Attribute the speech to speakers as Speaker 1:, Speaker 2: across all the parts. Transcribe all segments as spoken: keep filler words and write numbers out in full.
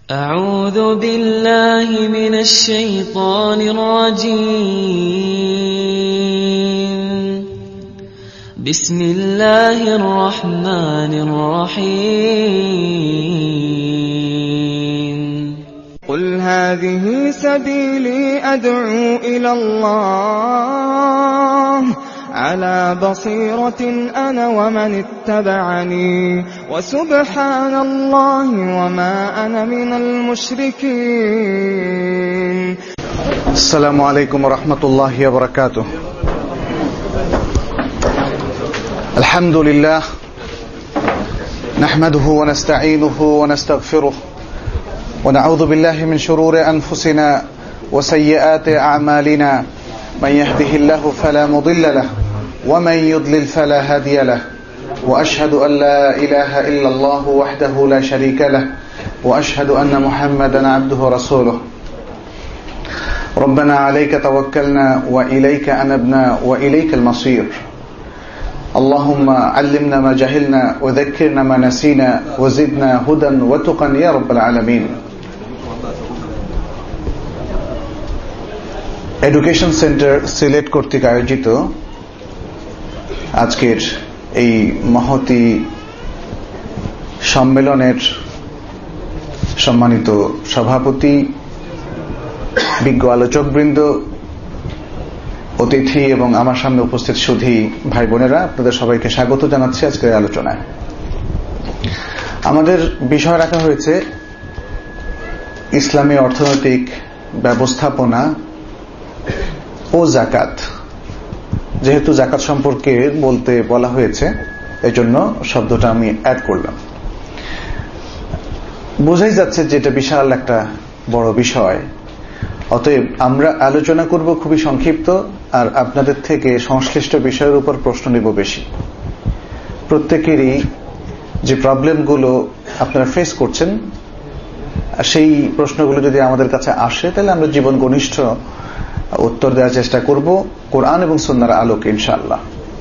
Speaker 1: أعوذ بالله من الشيطان الرجيم بسم الله الرحمن الرحيم
Speaker 2: قل هذه سبيلي أدعو إلى الله على بصيرة أنا ومن اتبعني وسبحان الله وما أنا من المشركين.
Speaker 3: السلام عليكم ورحمة الله وبركاته. الحمد لله نحمده ونستعينه ونستغفره ونعوذ بالله من شرور أنفسنا وسيئات أعمالنا، من يهده الله فلا مضل له ومن يضلل فلا هادي له، وأشهد أن لا إله إلا الله وحده لا شريك له، وأشهد أن محمدا عبده ورسوله. ربنا عليك توكلنا وإليك أنبنا وإليك المصير. اللهم علمنا ما جهلنا وذكرنا ما نسينا وزدنا هدى وتقى يا رب العالمين. Education centre Sylhet কর্তৃক আয়োজিত আজকের এই মহতি সম্মেলনের সম্মানিত সভাপতি, বিজ্ঞ আলোচকবৃন্দ, অতিথি এবং আমার সামনে উপস্থিত সুধী ভাই বোনেরা, আপনাদের সবাইকে স্বাগত জানাচ্ছি আজকের আলোচনায়। আমাদের বিষয় রাখা হয়েছে ইসলামী অর্থনৈতিক ব্যবস্থাপনা ও যাকাত। যেহেতু যাকাত সম্পর্কে বলতে বলা হয়েছে, এজন্য শব্দটা আমি অ্যাড করলাম। বোঝাই যাচ্ছে যে এটা বিশাল একটা বড় বিষয়, অতএব আমরা আলোচনা করব খুবই সংক্ষিপ্ত, আর আপনাদের থেকে সংশ্লিষ্ট বিষয়ের উপর প্রশ্ন নিব বেশি। প্রত্যেকেরই যে প্রবলেমগুলো আপনারা ফেস করছেন, সেই প্রশ্নগুলো যদি আমাদের কাছে আসে, তাহলে আমরা জীবন ঘনিষ্ঠ উত্তর দেওয়ার চেষ্টা করব কোরআন এবং সুন্নাহর আলোকে ইনশাআল্লাহ।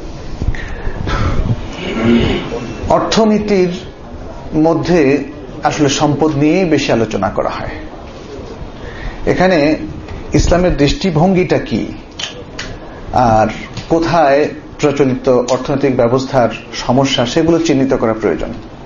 Speaker 3: অর্থনীতির মধ্যে আসলে সম্পদ নিয়েই বেশি আলোচনা করা হয়। এখানে ইসলামের দৃষ্টিভঙ্গিটা কি, আর কোথায় প্রচলিত অর্থনৈতিক ব্যবস্থার সমস্যা, সেগুলো চিহ্নিত করা প্রয়োজন।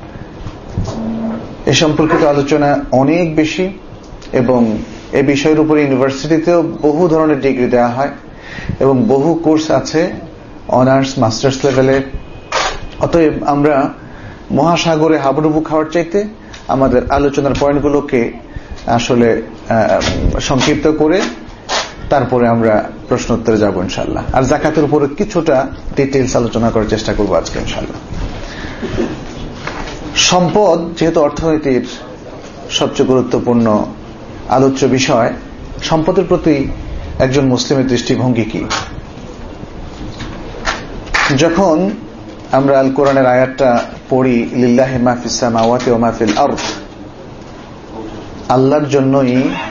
Speaker 3: এ সম্পর্কিত আলোচনা অনেক বেশি, এবং এ বিষয়ের উপরে ইউনিভার্সিটিতেও বহু ধরনের ডিগ্রি দেওয়া হয় এবং বহু কোর্স আছে অনার্স মাস্টার্স লেভেলে। অতএব আমরা মহাসাগরে হাবুডুবু খাওয়ার চাইতে আমাদের আলোচনার পয়েন্টগুলোকে আসলে সংক্ষিপ্ত করে তারপরে আমরা প্রশ্ন উত্তরে যাব ইনশাআল্লাহ। আর যাকাতের উপরে কিছুটা ডিটেইলস আলোচনা করার চেষ্টা করব আজকে ইনশাআল্লাহ। সম্পদ যেহেতু অর্থনীতির সবচেয়ে গুরুত্বপূর্ণ আলোচ্য বিষয়, সম্পদের প্রতি একজন মুসলিমের দৃষ্টিভঙ্গি কি? যখন আমরা আল কোরআনের আয়াতটা পড়ি, লিল্লাহি মা ফিস সামাওয়াতি ওয়া মা ফিল আরদ, আল্লাহর জন্যই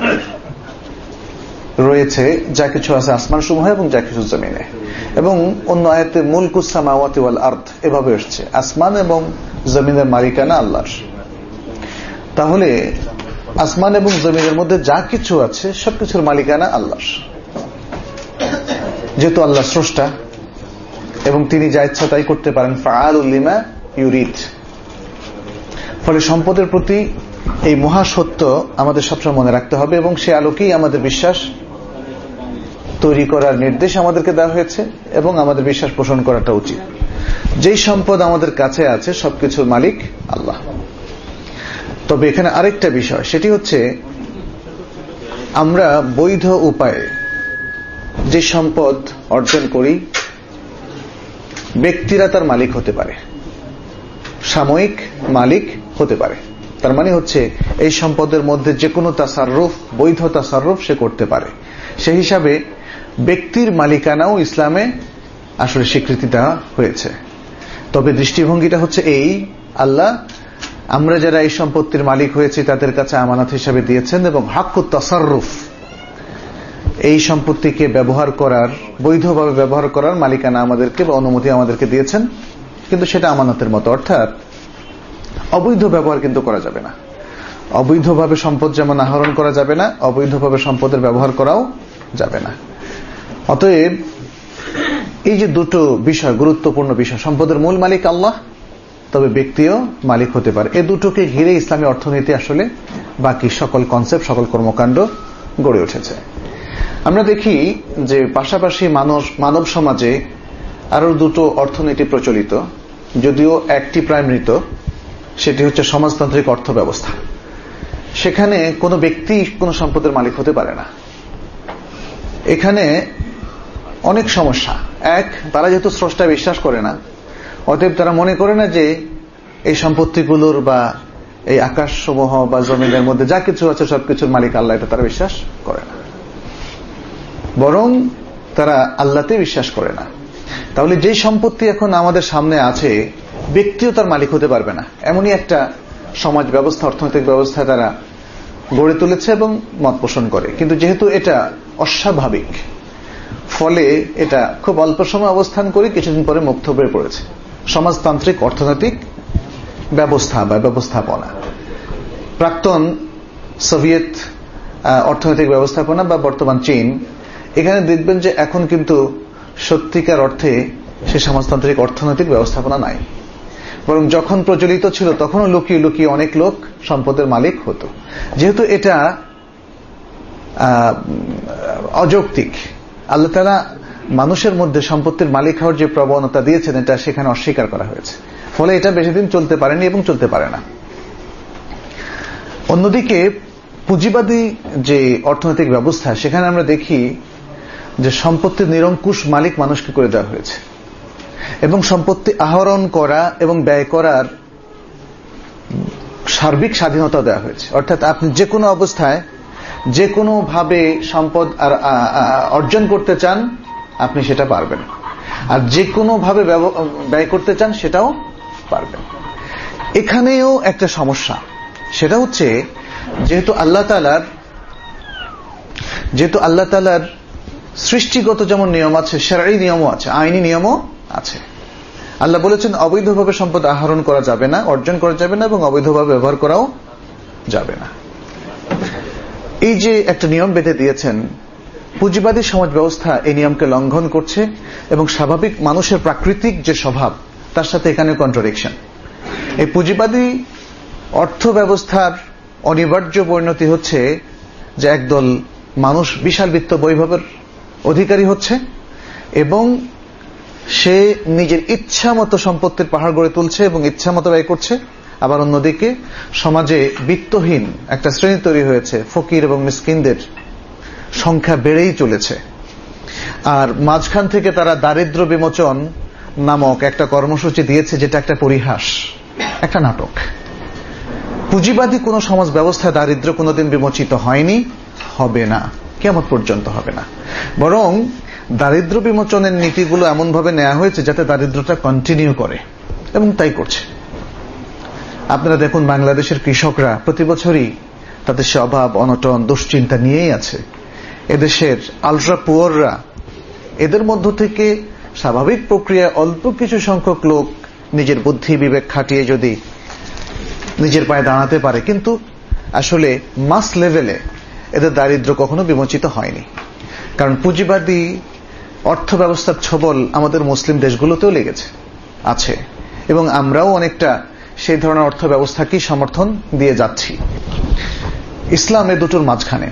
Speaker 3: রয়েছে যা কিছু আছে আসমানসমূহে এবং যা কিছু জমিনে, এবং অন্য আয়াতে মুলকুস সামাওয়াতি ওয়াল আরদ এভাবে এসেছে, আসমান এবং জমিনের মালিকানা আল্লাহর। তাহলে আসমান এবং জমিনের মধ্যে যা কিছু আছে সবকিছুর মালিকানা আল্লাহর। যেহেতু আল্লাহ স্রষ্টা এবং তিনি যা ইচ্ছা তাই করতে পারেন, ফাআলুল লিমা ইউরিদ, ফলে সম্পদের প্রতি এই মহাসত্য আমাদের সবসময় মনে রাখতে হবে, এবং সে আলোকেই আমাদের বিশ্বাস তৈরি করার নির্দেশ আমাদেরকে দেওয়া হয়েছে, এবং আমাদের বিশ্বাস পোষণ করাটা উচিত। যেই সম্পদ আমাদের কাছে আছে সবকিছুর মালিক আল্লাহ। তবে এখানে আরেকটা বিষয়, সেটি হচ্ছে আমরা বৈধ উপায়ে যে সম্পদ অর্জন করি, ব্যক্তিরা তার মালিক হতে পারে, সাময়িক মালিক হতে পারে। তার মানে হচ্ছে এই সম্পদের মধ্যে যে কোনো তাসাররুফ, বৈধ তাসাররুফ সে করতে পারে। সেই হিসাবে ব্যক্তির মালিকানাও ইসলামে আসলে স্বীকৃতি দেওয়া হয়েছে। তবে দৃষ্টিভঙ্গিটা হচ্ছে এই, আল্লাহ আমরা যারা এই সম্পত্তির মালিক হয়েছি তাদের কাছে আমানত হিসাবে দিয়েছেন, এবং হাক্কুত তাসাররুফ, এই সম্পত্তিকে ব্যবহার করার, বৈধভাবে ব্যবহার করার মালিকানা আমাদেরকে বা অনুমতি আমাদেরকে দিয়েছেন, কিন্তু সেটা আমানতের মতো, অর্থাৎ অবৈধ ব্যবহার কিন্তু করা যাবে না। অবৈধভাবে সম্পদ যেমন আহরণ করা যাবে না, অবৈধভাবে সম্পদের ব্যবহার করাও যাবে না। অতএব এই যে দুটো বিষয়, গুরুত্বপূর্ণ বিষয়, সম্পদের মূল মালিক আল্লাহ, তবে ব্যক্তিও মালিক হতে পারে। এই দুটোকে ঘিরে ইসলামী অর্থনীতি আসলে বাকি সকল কনসেপ্ট, সকল কর্মকাণ্ড গড়ে উঠেছে। আমরা দেখি যে পাশাপাশি মানব মানব সমাজে আরো দুটো অর্থনীতি প্রচলিত, যদিও একটি প্রায় মৃত, সেটি হচ্ছে সমাজতান্ত্রিক অর্থ ব্যবস্থা। সেখানে কোনো ব্যক্তি কোনো সম্পদের মালিক হতে পারে না। এখানে অনেক সমস্যা। এক, তারা যেহেতু স্রষ্টা বিশ্বাস করে না, অতএব তারা মনে করে না যে এই সম্পত্তিগুলোর বা এই আকাশসমূহ বা জমিনের মধ্যে যা কিছু আছে সবকিছুর মালিক আল্লাহ, এটা তারা বিশ্বাস করে না। বরং তারা আল্লাহতে বিশ্বাস করে না। তাহলে যে সম্পত্তি এখন আমাদের সামনে আছে, ব্যক্তিও তার মালিক হতে পারবে না, এমনই একটা সমাজ ব্যবস্থা, অর্থনৈতিক ব্যবস্থা তারা গড়ে তুলেছে এবং মত পোষণ করে। কিন্তু যেহেতু এটা অস্বাভাবিক, ফলে এটা খুব অল্প সময় অবস্থান করে কিছুদিন পরে মুক্ত হয়ে পড়েছে। সমাজতান্ত্রিক অর্থনৈতিক ব্যবস্থা বা ব্যবস্থাপনা, প্রাক্তন সোভিয়েত অর্থনৈতিক ব্যবস্থাপনা বা বর্তমান চীন, এখানে দেখবেন যে এখন কিন্তু সত্যিকার অর্থে সে সমাজতান্ত্রিক অর্থনৈতিক ব্যবস্থাপনা নাই, বরং যখন প্রচলিত ছিল তখনও লুকিয়ে লুকিয়ে অনেক লোক সম্পদের মালিক হতো। যেহেতু এটা অযৌক্তিক, আল্লাহ তাআলা মানুষের মধ্যে সম্পত্তির মালিক হওয়ার যে প্রবণতা দিয়েছেন, এটা সেখানে অস্বীকার করা হয়েছে, ফলে এটা বেশি দিন চলতে পারেনি এবং চলতে পারে না। অন্যদিকে পুঁজিবাদী যে অর্থনৈতিক ব্যবস্থা, সেখানে আমরা দেখি যে সম্পত্তির নিরঙ্কুশ মালিক মানুষকে করে দেওয়া হয়েছে এবং সম্পত্তি আহরণ করা এবং ব্যয় করার সার্বিক স্বাধীনতা দেওয়া হয়েছে। অর্থাৎ আপনি যে কোনো অবস্থায় যে কোনো ভাবে সম্পদ অর্জন করতে চান, আপনি সেটা পারবেন, আর যে কোনো ভাবে ব্যয় করতে চান সেটাও পারবেন। এখানেও একটা সমস্যা, সেটা হচ্ছে যেহেতু আল্লাহ তাআলার যেহেতু আল্লাহ তাআলার সৃষ্টিগত যেমন নিয়ম আছে, শারঈ নিয়মও আছে, আইনি নিয়মও আছে। আল্লাহ বলেছেন অবৈধভাবে সম্পদ আহরণ করা যাবে না, অর্জন করা যাবে না এবং অবৈধভাবে ব্যবহার করাও যাবে না। এই যে একটা নিয়ম বেঁধে দিয়েছেন, পুঁজিবাদী সমাজ ব্যবস্থা এই নিয়মকে লঙ্ঘন করছে এবং স্বাভাবিক মানুষের প্রাকৃতিক যে স্বভাব, তার সাথে এখানে কন্ট্রাডিকশন। এই পুঁজিবাদী অর্থ ব্যবস্থার অনিবার্য পরিণতি হচ্ছে যে একদল মানুষ বিশাল বিত্ত বৈভবের অধিকারী হচ্ছে এবং সে নিজের ইচ্ছা মতো সম্পত্তির পাহাড় গড়ে তুলছে এবং ইচ্ছা মতো ব্যয় করছে। আবার অন্যদিকে সমাজে বিত্তহীন একটা শ্রেণী তৈরি হয়েছে, ফকির এবং মিসকিনদের সংখ্যা বেড়েই চলেছে। আর মাঝখান থেকে তারা দারিদ্র বিমোচন নামক একটা কর্মসূচি দিয়েছে, যেটা একটা পরিহাস, একটা নাটক। পুঁজিবাদী কোন সমাজ ব্যবস্থা দারিদ্র কোনোদিন বিমোচিত হয়নি, হবে না, কিয়ামত পর্যন্ত হবে না। বরং দারিদ্র বিমোচনের নীতিগুলো এমন ভাবে নেওয়া হয়েছে যাতে দারিদ্রতা কন্টিনিউ করে, এবং তাই করছে। আপনারা দেখুন, বাংলাদেশের কৃষকরা প্রতি বছরই তাদের সে অভাব, অনটন, দুশ্চিন্তা নিয়েই আছে। এদেশের আলট্রা পুয়াররা, এদের মধ্য থেকে স্বাভাবিক প্রক্রিয়ায় অল্প কিছু সংখ্যক লোক নিজের বুদ্ধি বিবেক খাটিয়ে যদি নিজের পায়ে দাঁড়াতে পারে, কিন্তু আসলে মাস লেভেলে এদের দারিদ্র কখনো বিমোচিত হয়নি। কারণ পুঁজিবাদী অর্থ ব্যবস্থার ছবল আমাদের মুসলিম দেশগুলোতেও লেগেছে আছে, এবং আমরাও অনেকটা সেই ধরনের অর্থ ব্যবস্থাকেই সমর্থন দিয়ে যাচ্ছি। ইসলাম এ দুটোর মাঝখানে,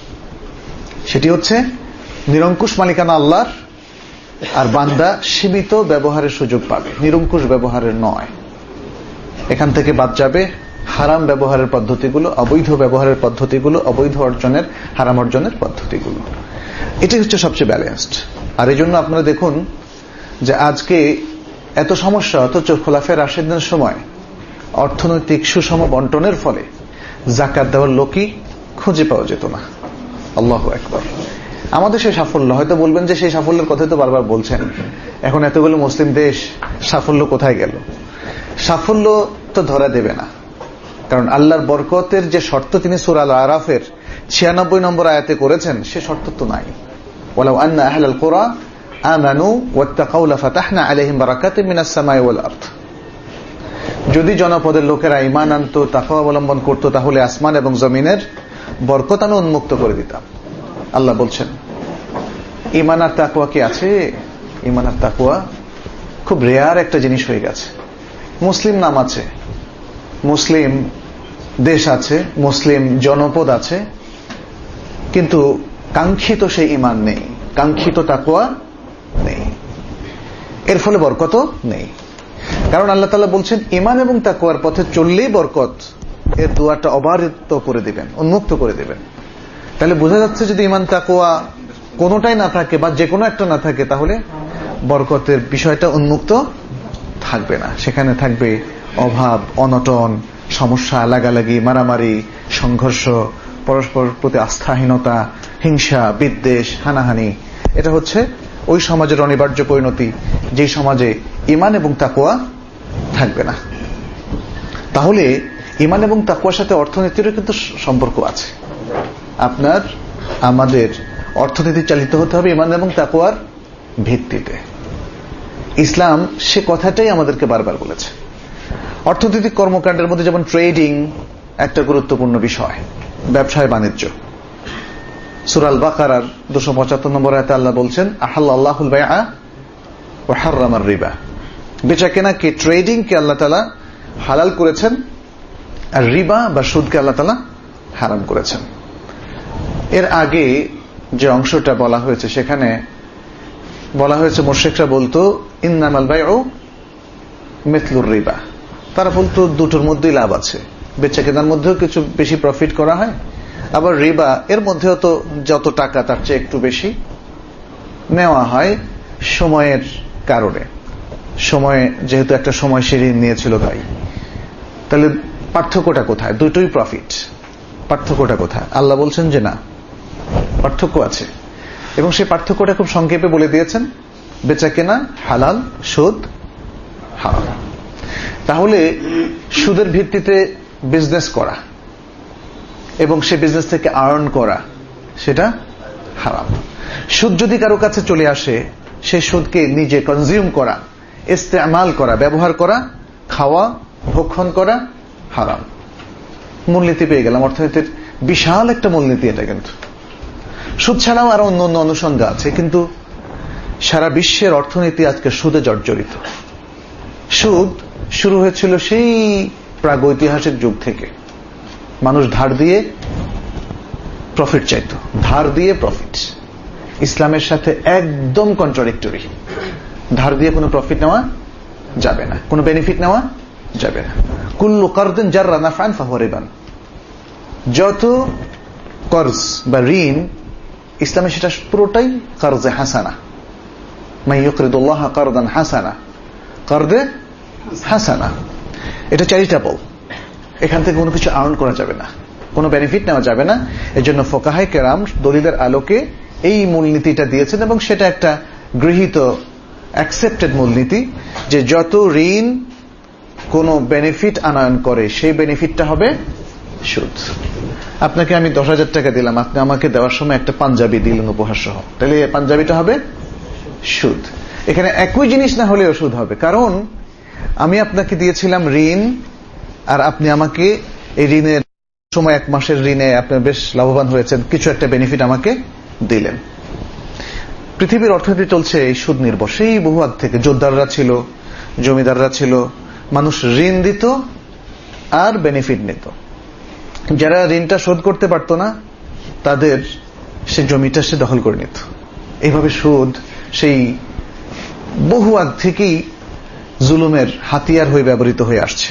Speaker 3: সেটি হচ্ছে নিরঙ্কুশ মালিকানা আল্লাহর, আর বান্দা সীমিত ব্যবহারের সুযোগ পাবে, নিরঙ্কুশ ব্যবহারের নয়। এখান থেকে বাদ যাবে হারাম ব্যবহারের পদ্ধতিগুলো, অবৈধ ব্যবহারের পদ্ধতিগুলো, অবৈধ অর্জনের, হারাম অর্জনের পদ্ধতিগুলো। এটাই হচ্ছে সবচেয়ে ব্যালেন্সড। আর এই জন্য আপনারা দেখুন যে আজকে এত সমস্যা, অথচ খোলাফায়ে রাশিদিনের সময় অর্থনৈতিক সুষম বন্টনের ফলে যাকাত দেওয়ার লোকই খুঁজে পাওয়া যেত না। আল্লাহু আকবার। আমাদের সেই সাফল্য, হয়তো বলবেন যে সেই সাফল্যের কথাই তো বারবার বলছেন, এখন এতগুলো মুসলিম দেশ, সাফল্য কোথায় গেল? সাফল্য তো ধরা দেবে না, কারণ আল্লাহর বরকতের যে শর্ত তিনি সূরা আল আরাফের ছিয়ানব্বই নম্বর আয়াতে করেছেন, সে শর্ত তো নাই। ওয়ালাউ আন্না আহলাল কুরা আমানু ওয়াত্তাকাউ লাফাতাহনা আলাইহিম বারাকাতিম মিনাস সামাই ওয়াল আরদ। যদি জনপদের লোকেরা ঈমান আনতো, তাকওয়া অবলম্বন করত, তাহলে আসমান এবং জমিনের বরকত আমি উন্মুক্ত করে দিতাম। আল্লাহ বলছেন ঈমান আর তাকওয়া কি আছে? ঈমান আর তাকওয়া খুব রেয়ার একটা জিনিস হয়ে গেছে। মুসলিম নাম আছে, মুসলিম দেশ আছে, মুসলিম জনপদ আছে, কিন্তু কাঙ্ক্ষিত সেই ঈমান নেই, কাঙ্ক্ষিত তাকওয়া নেই, এর ফলে বরকত নেই। কারণ আল্লাহ তাআলা বলছেন ঈমান এবং তাকওয়ার পথে চললেই বরকত, এর দুয়ারটা অবারিত করে দিবেন, উন্মুক্ত করে দিবেন। তাহলে বোঝা যাচ্ছে যদি ঈমান তাকওয়া কোনোটাই না থাকে বা যে কোনো একটা না থাকে, তাহলে বরকতের বিষয়টা উন্মুক্ত থাকবে না। সেখানে থাকবে অভাব, অনটন, সমস্যা, লাগালাগি, মারামারি, সংঘর্ষ, পরস্পর প্রতি আস্থাহীনতা, হিংসা, বিদ্বেষ, হানাহানি। এটা হচ্ছে ওই সমাজের অনিবার্য পরিণতি, যে সমাজে ঈমান এবং তাকওয়া থাকবে না। তাহলে ঈমান এবং তাকওয়ার সাথে অর্থনীতিরও কিন্তু সম্পর্ক আছে। আপনার আমাদের অর্থনীতি চালিত হতে হবে ঈমান এবং তাকওয়ার ভিত্তিতে। ইসলাম সে কথাটাই আমাদেরকে বারবার বলেছে। অর্থনৈতিক কর্মকাণ্ডের মধ্যে যেমন ট্রেডিং একটা গুরুত্বপূর্ণ বিষয়, ব্যবসায় বাণিজ্য। সূরা আল বাকারার দুশো পঁচাত্তর নম্বর আয়াতে আল্লাহ বলছেন আহাল্লাহুল বাইআ ওয়া হাররামার রিবা। বেচা কেনাকে, ট্রেডিং কে আল্লাহ তাআলা হালাল করেছেন, আর রিবা বা সুদকে আল্লাহ তাআলা হারাম করেছেন। এর আগে যে অংশটা বলা হয়েছে সেখানে বলা হয়েছে মুশরিকরা বলতো ইন্নামাল বাইউ মিথলুর রিবা। তারা বলতো দুটোর মধ্যেই লাভ আছে, বেচা কেনার মধ্যেও কিছু বেশি প্রফিট করা হয়, আবার রিবা এর মধ্যেও তো যত টাকা তার চেয়ে একটু বেশি নেওয়া হয় সময়ের কারণে। সময় যেহেতু একটা সময় সিঁড়ি নিয়েছিল তাই। তাহলে পার্থক্যটা কোথায়? দুটোই প্রফিট, পার্থক্যটা কোথায়? আল্লাহ বলছেন যে না, পার্থক্য আছে, এবং সেই পার্থক্যটা খুব সংক্ষেপে বলে দিয়েছেন। বেচা কেনা হালাল, সুদ হারাম। তাহলে সুদের ভিত্তিতে বিজনেস করা এবং সে বিজনেস থেকে আর্ন করা সেটা হারাম। সুদ যদি কারো কাছে চলে আসে, সেই সুদকে নিজে কনজিউম করা, ইস্তেমাল করা, ব্যবহার করা, খাওয়া, ভক্ষণ করা হারাম। মূলনীতি পেয়ে গেলাম, অর্থনীতির বিশাল একটা মূলনীতি এটা। কিন্তু সুদ ছাড়াও আরো অন্য অন্য অনুষঙ্গ আছে, কিন্তু সারা বিশ্বের অর্থনীতি আজকে সুদে জর্জরিত। সুদ শুরু হয়েছিল সেই প্রাগৈতিহাসিক যুগ থেকে। মানুষ ধার দিয়ে প্রফিট চাইত, ধার দিয়ে প্রফিট। ইসলামের সাথে একদম কন্ট্রাডিক্টরি। ধার দিয়ে কোনো প্রফিট নেওয়া যাবে না, কোনো বেনিফিট নেওয়া যাবে না। কুল্লু কারদিন জাররা নাফআন ফাহুয়া রিবান। যত কর্জ বা ঋণ ইসলামে সেটা পুরোটাই কারজে হাসানা। মান ইউকরিদুল্লাহ কারদান হাসানা, কারদে হাসানা। এটা চ্যারিটেবল, এখান থেকে কোনো কিছু আর্ন করা যাবে না, কোনো বেনিফিট নেওয়া যাবে না। এজন্য ফোকাহায়ে কেরাম দলিলের আলোকে এই মূলনীতিটা দিয়েছেন, এবং সেটা একটা গৃহীত অ্যাকসেপ্টেড মূলনীতি যে যত ঋণ কোনো বেনিফিট আনয়ন করে সেই বেনিফিটটা হবে সুদ। আপনাকে আমি দশ হাজার টাকা দিলাম, আপনি আমাকে দেওয়ার সময় একটা পাঞ্জাবি দিলেন উপহার সহ, তাহলে পাঞ্জাবিটা হবে সুদ। এখানে একই জিনিস না হলেও সুদ হবে, কারণ আমি আপনাকে দিয়েছিলাম ঋণ, আর আপনি আমাকে এই ঋণের সময় এক মাসের ঋণে আপনি বেশ লাভবান হয়েছেন, কিছু একটা বেনিফিট আমাকে দিলেন। পৃথিবীর অর্থনীতি চলছে এই সুদ নির্ভর। সেই বহু আগ থেকে জোরদাররা ছিল, জমিদাররা ছিল, মানুষ ঋণ দিত আর বেনিফিট নিত। যারা ঋণটা শোধ করতে পারত না তাদের সে জমিটা সে দখল করে নিত। এইভাবে সুদ সেই বহু আগ থেকেই জুলুমের হাতিয়ার হয়ে ব্যবহৃত হয়ে আসছে।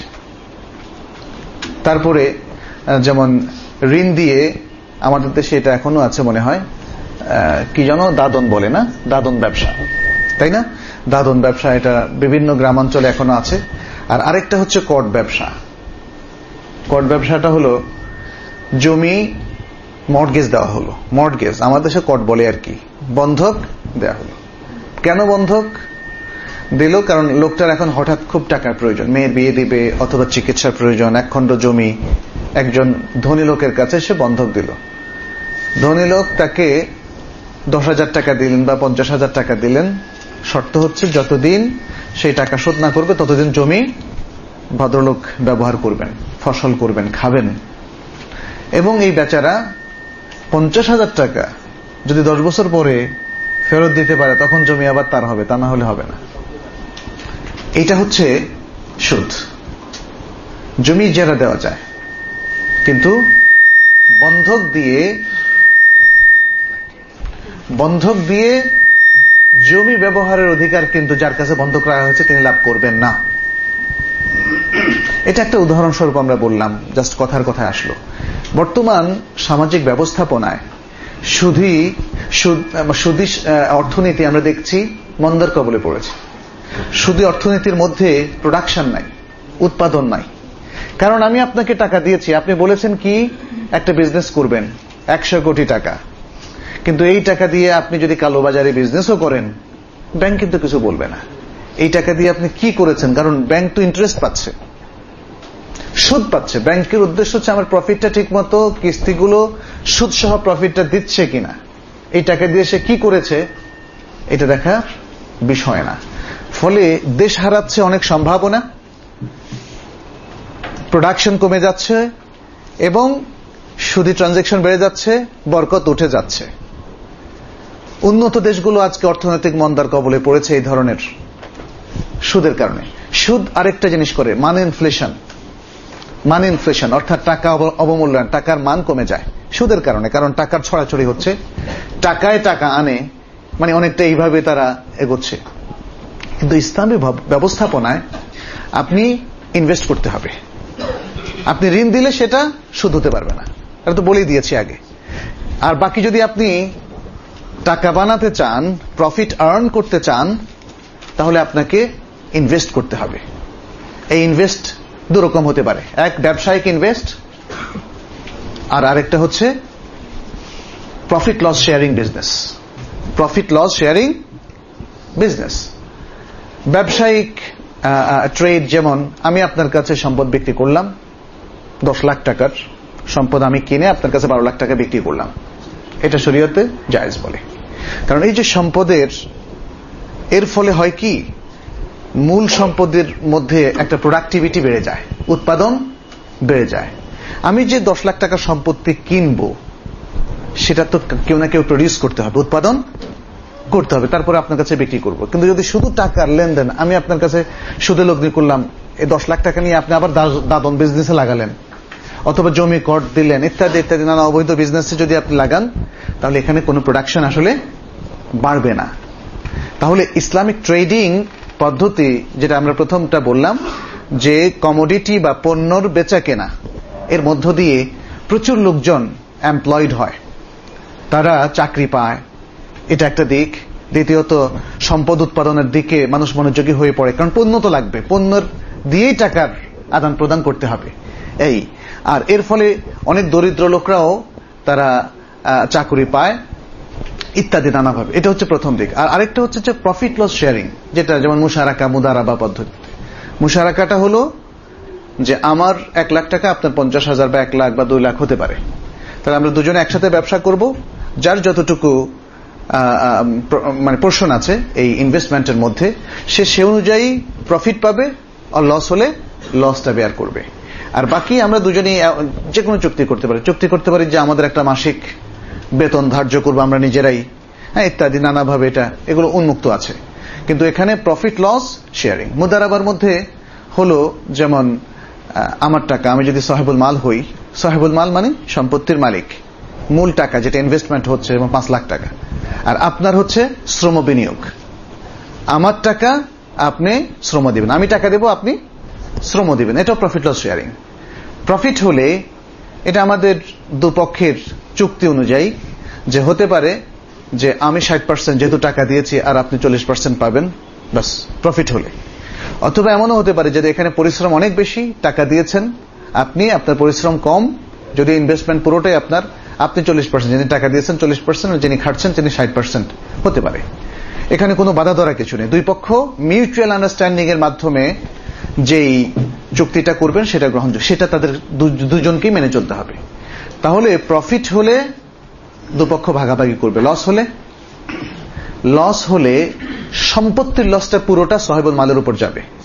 Speaker 3: তারপরে যেমন ঋণ দিয়ে আমাদের দেশে এটা এখনো আছে মনে হয়, কি যেন দাদন বলে না, দাদন ব্যবসা, তাই না? দাদন ব্যবসা এটা বিভিন্ন গ্রামাঞ্চলে এখনো আছে। আর আরেকটা হচ্ছে কট ব্যবসা। কট ব্যবসাটা হলো জমি মর্টগেজ দেওয়া হলো, মর্টগেজ আমাদের দেশে কট বলে আর কি, বন্ধক দেওয়া হলো। কেন বন্ধক দিল? কারণ লোকটার এখন হঠাৎ খুব টাকার প্রয়োজন, মেয়ের বিয়ে দিবে অথবা চিকিৎসার প্রয়োজন, এক খণ্ড জমি একজন ধনী লোকের কাছে সে বন্ধক দিল। ধনী লোক তাকে দশ হাজার টাকা দিলেন বা পঞ্চাশ হাজার টাকা দিলেন, শর্ত হচ্ছে যতদিন সেই টাকা শোধ না করবে ততদিন জমি ভদ্রলোক ব্যবহার করবেন, ফসল করবেন, খাবেন, এবং এই বেচারা পঞ্চাশ হাজার টাকা যদি দশ বছর পরে ফেরত দিতে পারে তখন জমি আবার তার হবে, তা না হলে হবে না। এটা হচ্ছে সুদ। জমি ইজারা দেওয়া যায়, কিন্তু বন্ধক দিয়ে বন্ধক দিয়ে জমি ব্যবহারের অধিকার কিন্তু যার কাছে বন্ধক রাখা হয়েছে তিনি লাভ করবেন না। এটা একটা উদাহরণস্বরূপ আমরা বললাম, জাস্ট কথার কথায় আসলো। বর্তমান সামাজিক ব্যবস্থাপনায় সুদী সুদী অর্থনীতি আমরা দেখছি মন্দার কবলে পড়েছে। সুদী অর্থনীতির মধ্যে প্রোডাকশন নাই, উৎপাদন নাই। কারণ আমি আপনাকে টাকা দিয়েছি, আপনি বলেছেন কি একটা বিজনেস করবেন একশো কোটি টাকা, কিন্তু এই টাকা দিয়ে আপনি যদি কালোবাজারে বিজনেসও করেন ব্যাংক কিন্তু কিছু বলবে না। এই টাকা দিয়ে আপনি কি করেছেন, কারণ ব্যাংক তো ইন্টারেস্ট পাচ্ছে, সুদ পাচ্ছে। ব্যাংকের উদ্দেশ্য হচ্ছে আমার প্রফিটটা ঠিক মতো কিস্তিগুলো সুদ সহ প্রফিটটা দিচ্ছে কিনা, এই টাকা দিয়ে সে কি করেছে এটা দেখার বিষয় না। ফলে দেশ হারাচ্ছে অনেক সম্ভাবনা, প্রোডাকশন কমে যাচ্ছে এবং সুদী ট্রানজাকশন বেড়ে যাচ্ছে, বরকত উঠে যাচ্ছে। উন্নত দেশগুলো আজকে অর্থনৈতিক মন্দার কবলে পড়েছে এই ধরনের সুদের কারণে। সুদ আরেকটা জিনিস করে, মান ইনফ্লেশন। মান ইনফ্লেশন অর্থাৎ টাকা অবমূল্যায়ন, টাকার মান কমে যায় সুদের কারণে, কারণ টাকার ছড়াছড়ি হচ্ছে, টাকায় টাকা আনে, মানে অনেকটা এইভাবে তারা এগোচ্ছে। কিন্তু ইসলামী ব্যবস্থাপনায় আপনি ইনভেস্ট করতে হবে। আপনি ঋণ দিলে সেটা সুদ হতে পারবে না, এটা তো বলেই দিয়েছি আগে। আর বাকি যদি আপনি টাকা বানাতে চান, প্রফিট আর্ন করতে চান, তাহলে আপনাকে ইনভেস্ট করতে হবে। এই ইনভেস্ট দুরকম হতে পারে, এক ব্যবসায়িক ইনভেস্ট, আর আরেকটা হচ্ছে profit loss sharing business. Profit loss sharing business ব্যবসায়িক ট্রেড, যেমন আমি আপনার কাছে সম্পদ বিক্রি করলাম দশ লাখ টাকার সম্পদ, আমি কিনে আপনার কাছে বারো লাখ টাকা বিক্রি করলাম, এটা শরীয়তে জায়েজ বলে। কারণ এই যে সম্পদের, এর ফলে হয় কি, মূল সম্পদের মধ্যে একটা প্রোডাক্টিভিটি বেড়ে যায়, উৎপাদন বেড়ে যায়। আমি যে দশ লাখ টাকার সম্পত্তি কিনবো সেটা তো কেউ না কেউ প্রডিউস করতে হবে, উৎপাদন করতে হবে, তারপরে আপনার কাছে বিক্রি করব। কিন্তু যদি শুধু টাকার লেনদেন, আমি আপনার কাছে সুদে লগ্নি করলাম, এই দশ লাখ টাকা নিয়ে আপনি আবার দাদন বিজনেসে লাগালেন, অথবা জমি কর দিলেন, ইত্যাদি ইত্যাদি নানা অবৈধ বিজনেসে যদি আপনি লাগান, তাহলে এখানে কোনো প্রোডাকশন আসলে বাড়বে না। তাহলে ইসলামিক ট্রেডিং পদ্ধতি, যেটা আমরা প্রথমটা বললাম, যে কমোডিটি বা পণ্যর বেচা কেনা, এর মধ্য দিয়ে প্রচুর লোকজন এমপ্লয়েড হয়, তারা চাকরি পায়, এটা একটা দিক। দ্বিতীয়ত সম্পদ উৎপাদনের দিকে মানুষ মনোযোগী হয়ে পড়ে, কারণ পণ্য তো লাগবে, পণ্যের দিয়েই টাকার আদান প্রদান করতে হবে এই। আর এর ফলে অনেক দরিদ্র লোকরাও তারা চাকরি পায়, ইত্যাদি নানাভাবে। এটা হচ্ছে প্রথম দিক। আর আরেকটা হচ্ছে যে প্রফিট লস শেয়ারিং, যেটা যেমন মুশারাকা, মুদারাবা পদ্ধতি। মুশারাকাটা হলো যে আমার এক লাখ টাকা, আপনার পঞ্চাশ হাজার বা এক লাখ বা দুই লাখ হতে পারে, তাহলে আমরা দুজনে একসাথে ব্যবসা করব, যার যতটুকু মানে পোর্শন আছে এই ইনভেস্টমেন্টের মধ্যে, সে সে অনুযায়ী প্রফিট পাবে, আর লস হলে লসটা বেয়ার করবে। আর বাকি আমরা দুজনেই যে কোনো চুক্তি করতে পারি, চুক্তি করতে পারি যে আমাদের একটা মাসিক বেতন ধার্য করবো আমরা নিজেরাই, হ্যাঁ, ইত্যাদি নানাভাবে, এটা এগুলো উন্মুক্ত আছে। কিন্তু এখানে প্রফিট লস শেয়ারিং। মুদারাবার মধ্যে হলো যেমন আমার টাকা, আমি যদি সাহেবুল মাল হই, সাহেবুল মাল মানে সম্পত্তির মালিক, মূল টাকা যেটা ইনভেস্টমেন্ট হচ্ছে এবং পাঁচ লাখ টাকা, আর আপনার হচ্ছে শ্রম বিনিয়োগ। আমার টাকা, আপনি শ্রম দিবেন, আমি টাকা দেব, আপনি শ্রম দিবেন, এটাও প্রফিট লস শেয়ারিং। প্রফিট হলে এটা আমাদের দুপক্ষের চুক্তি অনুযায়ী, যে হতে পারে যে আমি ষাট পার্সেন্ট যেহেতু টাকা দিয়েছি আর আপনি চল্লিশ পার্সেন্ট পাবেন, বাস প্রফিট হলে। অথবা এমনও হতে পারে যে এখানে পরিশ্রম অনেক বেশি, টাকা দিয়েছেন আপনি, আপনার পরিশ্রম কম, যদি ইনভেস্টমেন্ট পুরোটাই আপনার, আপনি চল্লিশ পার্সেন্ট, যিনি টাকা দিয়েছেন চল্লিশ পার্সেন্ট, যিনি খাটছেন তিনি ষাট পার্সেন্ট হতে পারে। এখানে কোনো বাধা ধরা কিছু নেই, দুই পক্ষ মিউচুয়াল আন্ডারস্ট্যান্ডিং এর মাধ্যমে যেই চুক্তিটা করবেন সেটা গ্রহণযোগ্য, সেটা তাদের দুজনকেই মেনে চলতে হবে। তাহলে প্রফিট হলে দুপক্ষ ভাগাভাগি করবে, লস হলে লস হলে সম্পত্তির লসটা পুরোটা সাহেবুল মালের উপর যাবে।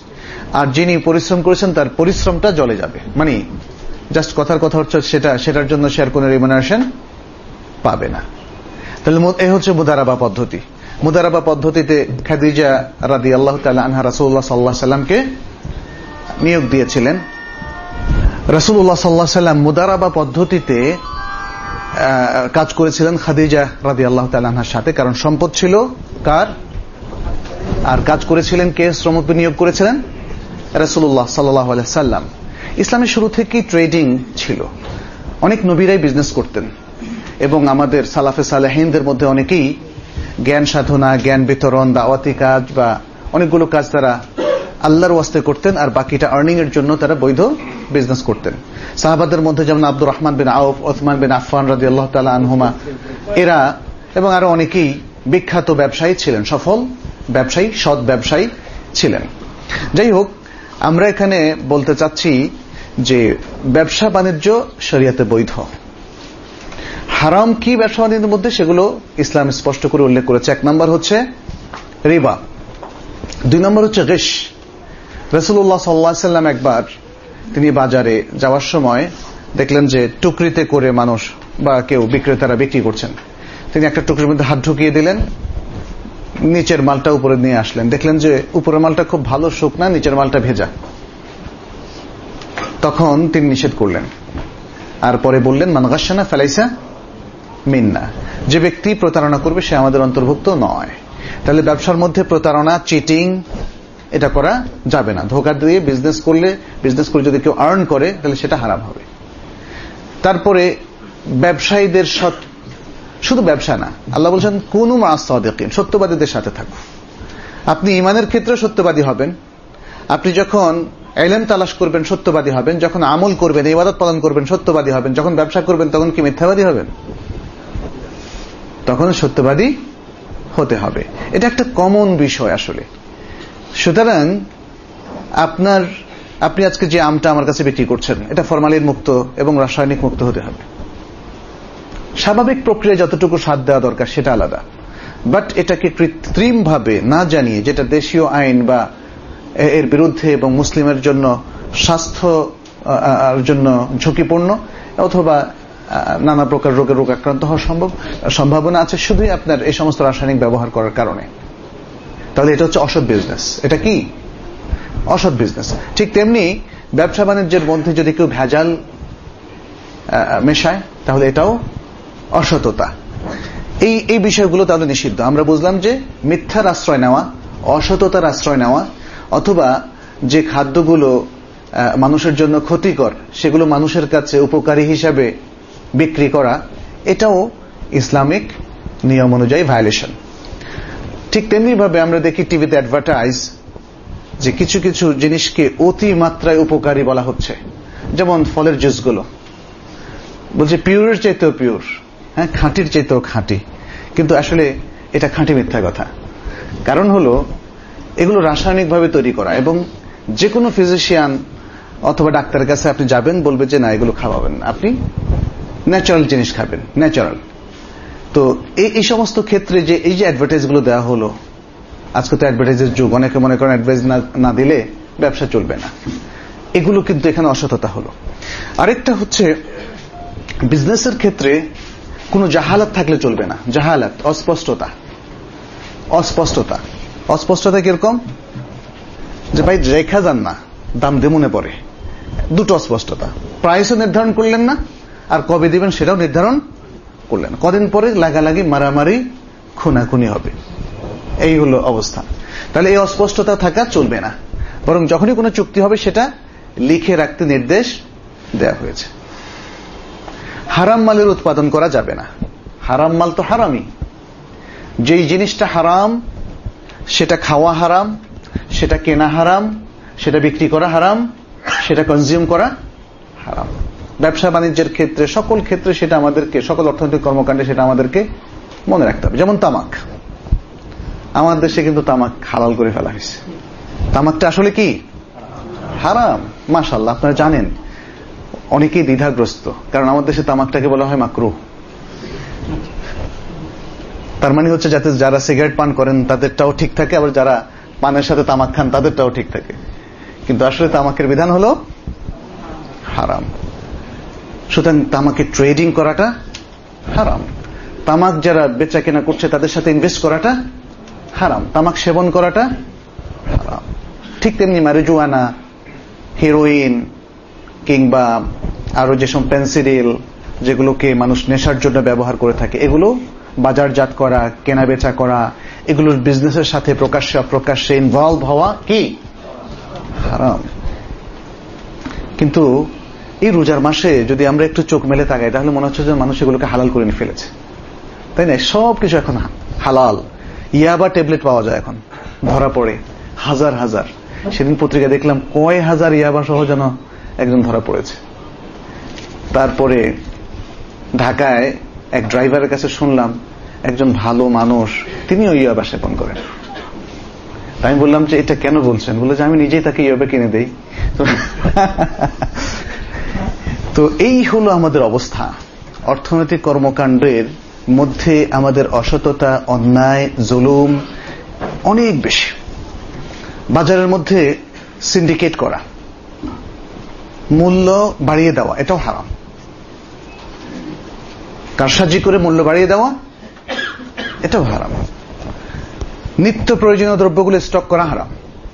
Speaker 3: আর যিনি পরিশ্রম করেছেন তার পরিশ্রমটা জলে যাবে, মানে জাস্ট কথার কথা হচ্ছে সেটা সেটার জন্য সে আর কোনো রিমুনারেশন পাবে না। তাহলে এই হচ্ছে মুদারাবা পদ্ধতি। মুদারাবা পদ্ধতিতে খাদিজা রাদিয়াল্লাহু তাআলা আনহা রাসূলুল্লাহ সাল্লাল্লাহু আলাইহি সাল্লামকে নিয়োগ দিয়েছিলেন। রাসূলুল্লাহ সাল্লাল্লাহু আলাইহি সাল্লাম মুদারাবা পদ্ধতিতে কাজ করেছিলেন খাদিজা রাদিয়াল্লাহু তাআলা আনহার সাথে, কারণ সম্পদ ছিল কার, আর কাজ করেছিলেন কে, শ্রমিক নিয়োগ করেছিলেন রাসূলুল্লাহ সাল্লাল্লাহু আলাইহি সাল্লাম। ইসলামের শুরু থেকেই ট্রেডিং ছিল, অনেক নবীরাই বিজনেস করতেন এবং আমাদের সালাফে সালেহিনদের মধ্যে অনেকেই জ্ঞান সাধনা, জ্ঞান বিতরণ, দাওয়াতি কাজ বা অনেকগুলো কাজ তারা আল্লাহর ওয়াস্তে করতেন, আর বাকিটা আর্নিং এর জন্য তারা বৈধ বিজনেস করতেন। সাহাবাদের মধ্যে যেমন আব্দুর রহমান বিন আউফ, ওসমান বিন আফফান রাদিয়াল্লাহু তাআলা আনহুমা, এরা এবং আরো অনেকেই বিখ্যাত ব্যবসায়ী ছিলেন, সফল ব্যবসায়ী, সৎ ব্যবসায়ী ছিলেন। যাই হোক, আমরা এখানে বলতে চাচ্ছি যে ব্যবসা বাণিজ্য শরিয়াতে বৈধ। হারাম কি ব্যবসা বাণিজ্যের মধ্যে, সেগুলো ইসলাম স্পষ্ট করে উল্লেখ করেছে। এক নম্বর হচ্ছে রিবা, দুই নম্বর হচ্ছে গিশ। রাসূলুল্লাহ সাল্লাল্লাহু আলাইহি সাল্লাম একবার তিনি বাজারে যাওয়ার সময় দেখলেন যে টুকরিতে করে মানুষ বা কেউ বিক্রেতারা বিক্রি করছেন। তিনি একটা টুকরির মধ্যে হাত ঢুকিয়ে দিলেন, নিচের মালটা উপরে নিয়ে আসলেন, দেখলেন যে উপরের মালটা খুব ভালো শুকনা, নিচের মালটা ভেজা। তখন তিনি নিষেধ করলেন, আর পরে বললেন মান গাশশানা ফালাইসা মিন্না, যে ব্যক্তি প্রতারণা করবে সে আমাদের অন্তর্ভুক্ত নয়। তাহলে ব্যবসার মধ্যে প্রতারণা, চিটিং এটা করা যাবে না। ধোঁকা দিয়ে বিজনেস করলে, বিজনেস করে যদি কেউ আর্ন করে তাহলে সেটা হারাম হবে। তারপরে ব্যবসায়ীদের শুধু ব্যবসা না, আল্লাহ বলছেন কুনু মা'আস সাদিকিন, সত্যবাদীদের সাথে থাকো। আপনি ঈমানের ক্ষেত্রে সত্যবাদী হবেন, আপনি যখন ইলম তালাশ করবেন সত্যবাদী হবেন, যখন আমল করবেন, ইবাদত পালন করবেন সত্যবাদী হবেন, যখন ব্যবসা করবেন তখন কি মিথ্যাবাদী হবেন? তখন সত্যবাদী হতে হবে। এটা একটা কমন বিষয় আসলে। সুতরাং আপনার আপনি আজকে যে আমটা আমার কাছে বিক্রি করছেন এটা ফরমালিন মুক্ত এবং রাসায়নিক মুক্ত হতে হবে। স্বাভাবিক প্রক্রিয়ায় যতটুকু স্বাদ দেওয়া দরকার সেটা আলাদা, বাট এটাকে কৃত্রিম ভাবে না জানিয়ে, যেটা দেশীয় আইন বা এর বিরুদ্ধে এবং মুসলিমের জন্য স্বাস্থ্য জন্য ঝুঁকিপূর্ণ অথবা নানা প্রকার রোগের রোগ আক্রান্ত হওয়ার সম্ভব সম্ভাবনা আছে শুধুই আপনার এই সমস্ত রাসায়নিক ব্যবহার করার কারণে, তাহলে এটা হচ্ছে অসৎ বিজনেস। এটা কি অসৎ বিজনেস? ঠিক তেমনি ব্যবসা বাণিজ্যের মধ্যে যদি কেউ ভেজাল মেশায় তাহলে এটাও অসততা। এই এই বিষয়গুলো তাহলে নিষিদ্ধ। আমরা বুঝলাম যে মিথ্যার আশ্রয় নেওয়া, অসততার আশ্রয় নেওয়া, অথবা যে খাদ্যগুলো মানুষের জন্য ক্ষতিকর সেগুলো মানুষের কাছে উপকারী হিসাবে বিক্রি করা, এটাও ইসলামিক নিয়ম অনুযায়ী ভায়োলেশন। ঠিক তেমনি ভাবে আমরা দেখি টিভিতে অ্যাডভার্টাইজ যে কিছু কিছু জিনিসকে অতি মাত্রায় উপকারী বলা হচ্ছে, যেমন ফলের জুসগুলো বলছে পিওরের চাইতেও পিওর, হ্যাঁ খাঁটির চাইতেও খাঁটি, কিন্তু আসলে এটা খাঁটি মিথ্যা কথা। কারণ হলো এগুলো রাসায়নিকভাবে তৈরি করা, এবং যে কোনো ফিজিশিয়ান অথবা ডাক্তারের কাছে আপনি যাবেন বলবে যে না এগুলো খাওয়াবেন, আপনি ন্যাচারাল জিনিস খাবেন, ন্যাচারাল। তো এই সমস্ত ক্ষেত্রে যে এই যে অ্যাডভার্টাইজ গুলো দেওয়া হলো, আজকে তো অ্যাডভার্টাইজের যুগ, অনেকে মনে করেন অ্যাডভার্টাইজ না দিলে ব্যবসা চলবে না, এগুলো কিন্তু এখানে অসততা হলো। আরেকটা হচ্ছে বিজনেসের ক্ষেত্রে কোনো জাহালাত থাকলে চলবে না। জাহালাত, অস্পষ্টতা। অস্পষ্টতা অস্পষ্টতা কিরকম? যে ভাই রেখা যান না, দাম দেমনে পড়ে, দুটো অস্পষ্টতা। প্রাইসও নির্ধারণ করলেন না, আর কবে দিবেন সেটাও নির্ধারণ করলেন। কদিন পরে লাগালাগি, মারামারি, খুনাখুনি হবে, এই হলো অবস্থা। তাহলে এই অস্পষ্টতা থাকা চলবে না, বরং যখনই কোনো চুক্তি হবে সেটা লিখে রাখতে নির্দেশ দেয়া হয়েছে। হারাম মালের উৎপাদন করা যাবে না। হারাম মাল তো হারামই। যেই জিনিসটা হারাম সেটা খাওয়া হারাম, সেটা কেনা হারাম, সেটা বিক্রি করা হারাম, সেটা কনজিউম করা হারাম। ব্যবসা বাণিজ্যের ক্ষেত্রে, সকল ক্ষেত্রে সেটা আমাদেরকে, সকল অর্থনৈতিক কর্মকাণ্ডে সেটা আমাদেরকে মনে রাখতে হবে। যেমন তামাক, আমাদের দেশে কিন্তু তামাক হালাল করে ফেলা হয়েছে। তামাকটা আসলে কি হারাম, মাশাআল্লাহ আপনারা জানেন। অনেকেই দ্বিধাগ্রস্ত, কারণ আমাদের দেশে তামাকটাকে বলা হয় মাকরুহ। তার মানে হচ্ছে যাতে যারা সিগারেট পান করেন তাদেরটাও ঠিক থাকে, আবার যারা পানের সাথে তামাক খান তাদেরটাও ঠিক থাকে। কিন্তু আসলে তামাকের বিধান হলো হারাম। সুতরাং তামাকে ট্রেডিং করাটা হারাম, তামাক যারা বেচা কেনা করছে তাদের সাথে ইনভেস্ট করাটা হারাম, তামাক সেবন করাটা হারাম। ঠিক তেমনি ম্যারিজুয়ানা, হেরোইন কিংবা আরো যেসব পেন্সিডিল যেগুলোকে মানুষ নেশার জন্য ব্যবহার করে থাকে, এগুলো বাজারজাত করা, কেনা বেচা করা, এগুলোর বিজনেসের সাথে প্রকাশ্যে অপ্রকাশ্যে ইনভলভ হওয়া কি হারাম। কিন্তু এই রোজার মাসে যদি আমরা একটু চোখ মেলে তাকাই তাহলে মনে হচ্ছে যে মানুষ এগুলোকে হালাল করে নিয়ে ফেলেছে, তাই না? সবকিছু এখন হালাল। ইয়াবা ট্যাবলেট পাওয়া যায় এখন, ধরা পড়ে হাজার হাজার। সেদিন পত্রিকা দেখলাম কয় হাজার ইয়াবা সহ যেন একজন ধরা পড়েছে। তারপরে ঢাকায় এক ড্রাইভারের কাছে শুনলাম একজন ভালো মানুষ তিনিও ইয়াবা সেবন করেন। আমি বললাম যে এটা কেন বলছেন? বলে যে আমি নিজেই তাকে ইয়াবা কিনে দেই। তো এই হলো আমাদের অবস্থা। অর্থনৈতিক কর্মকাণ্ডের মধ্যে আমাদের অসততা, অন্যায়, জুলুম অনেক বেশি। বাজারের মধ্যে সিন্ডিকেট করা, মূল্য বাড়িয়ে দেওয়া, এটাও হারাম। কারসাজি করে মূল্য বাড়িয়ে দেওয়া, এটাও হারাম। নিত্য প্রয়োজনীয় দ্রব্যগুলো স্টক করা হারাম,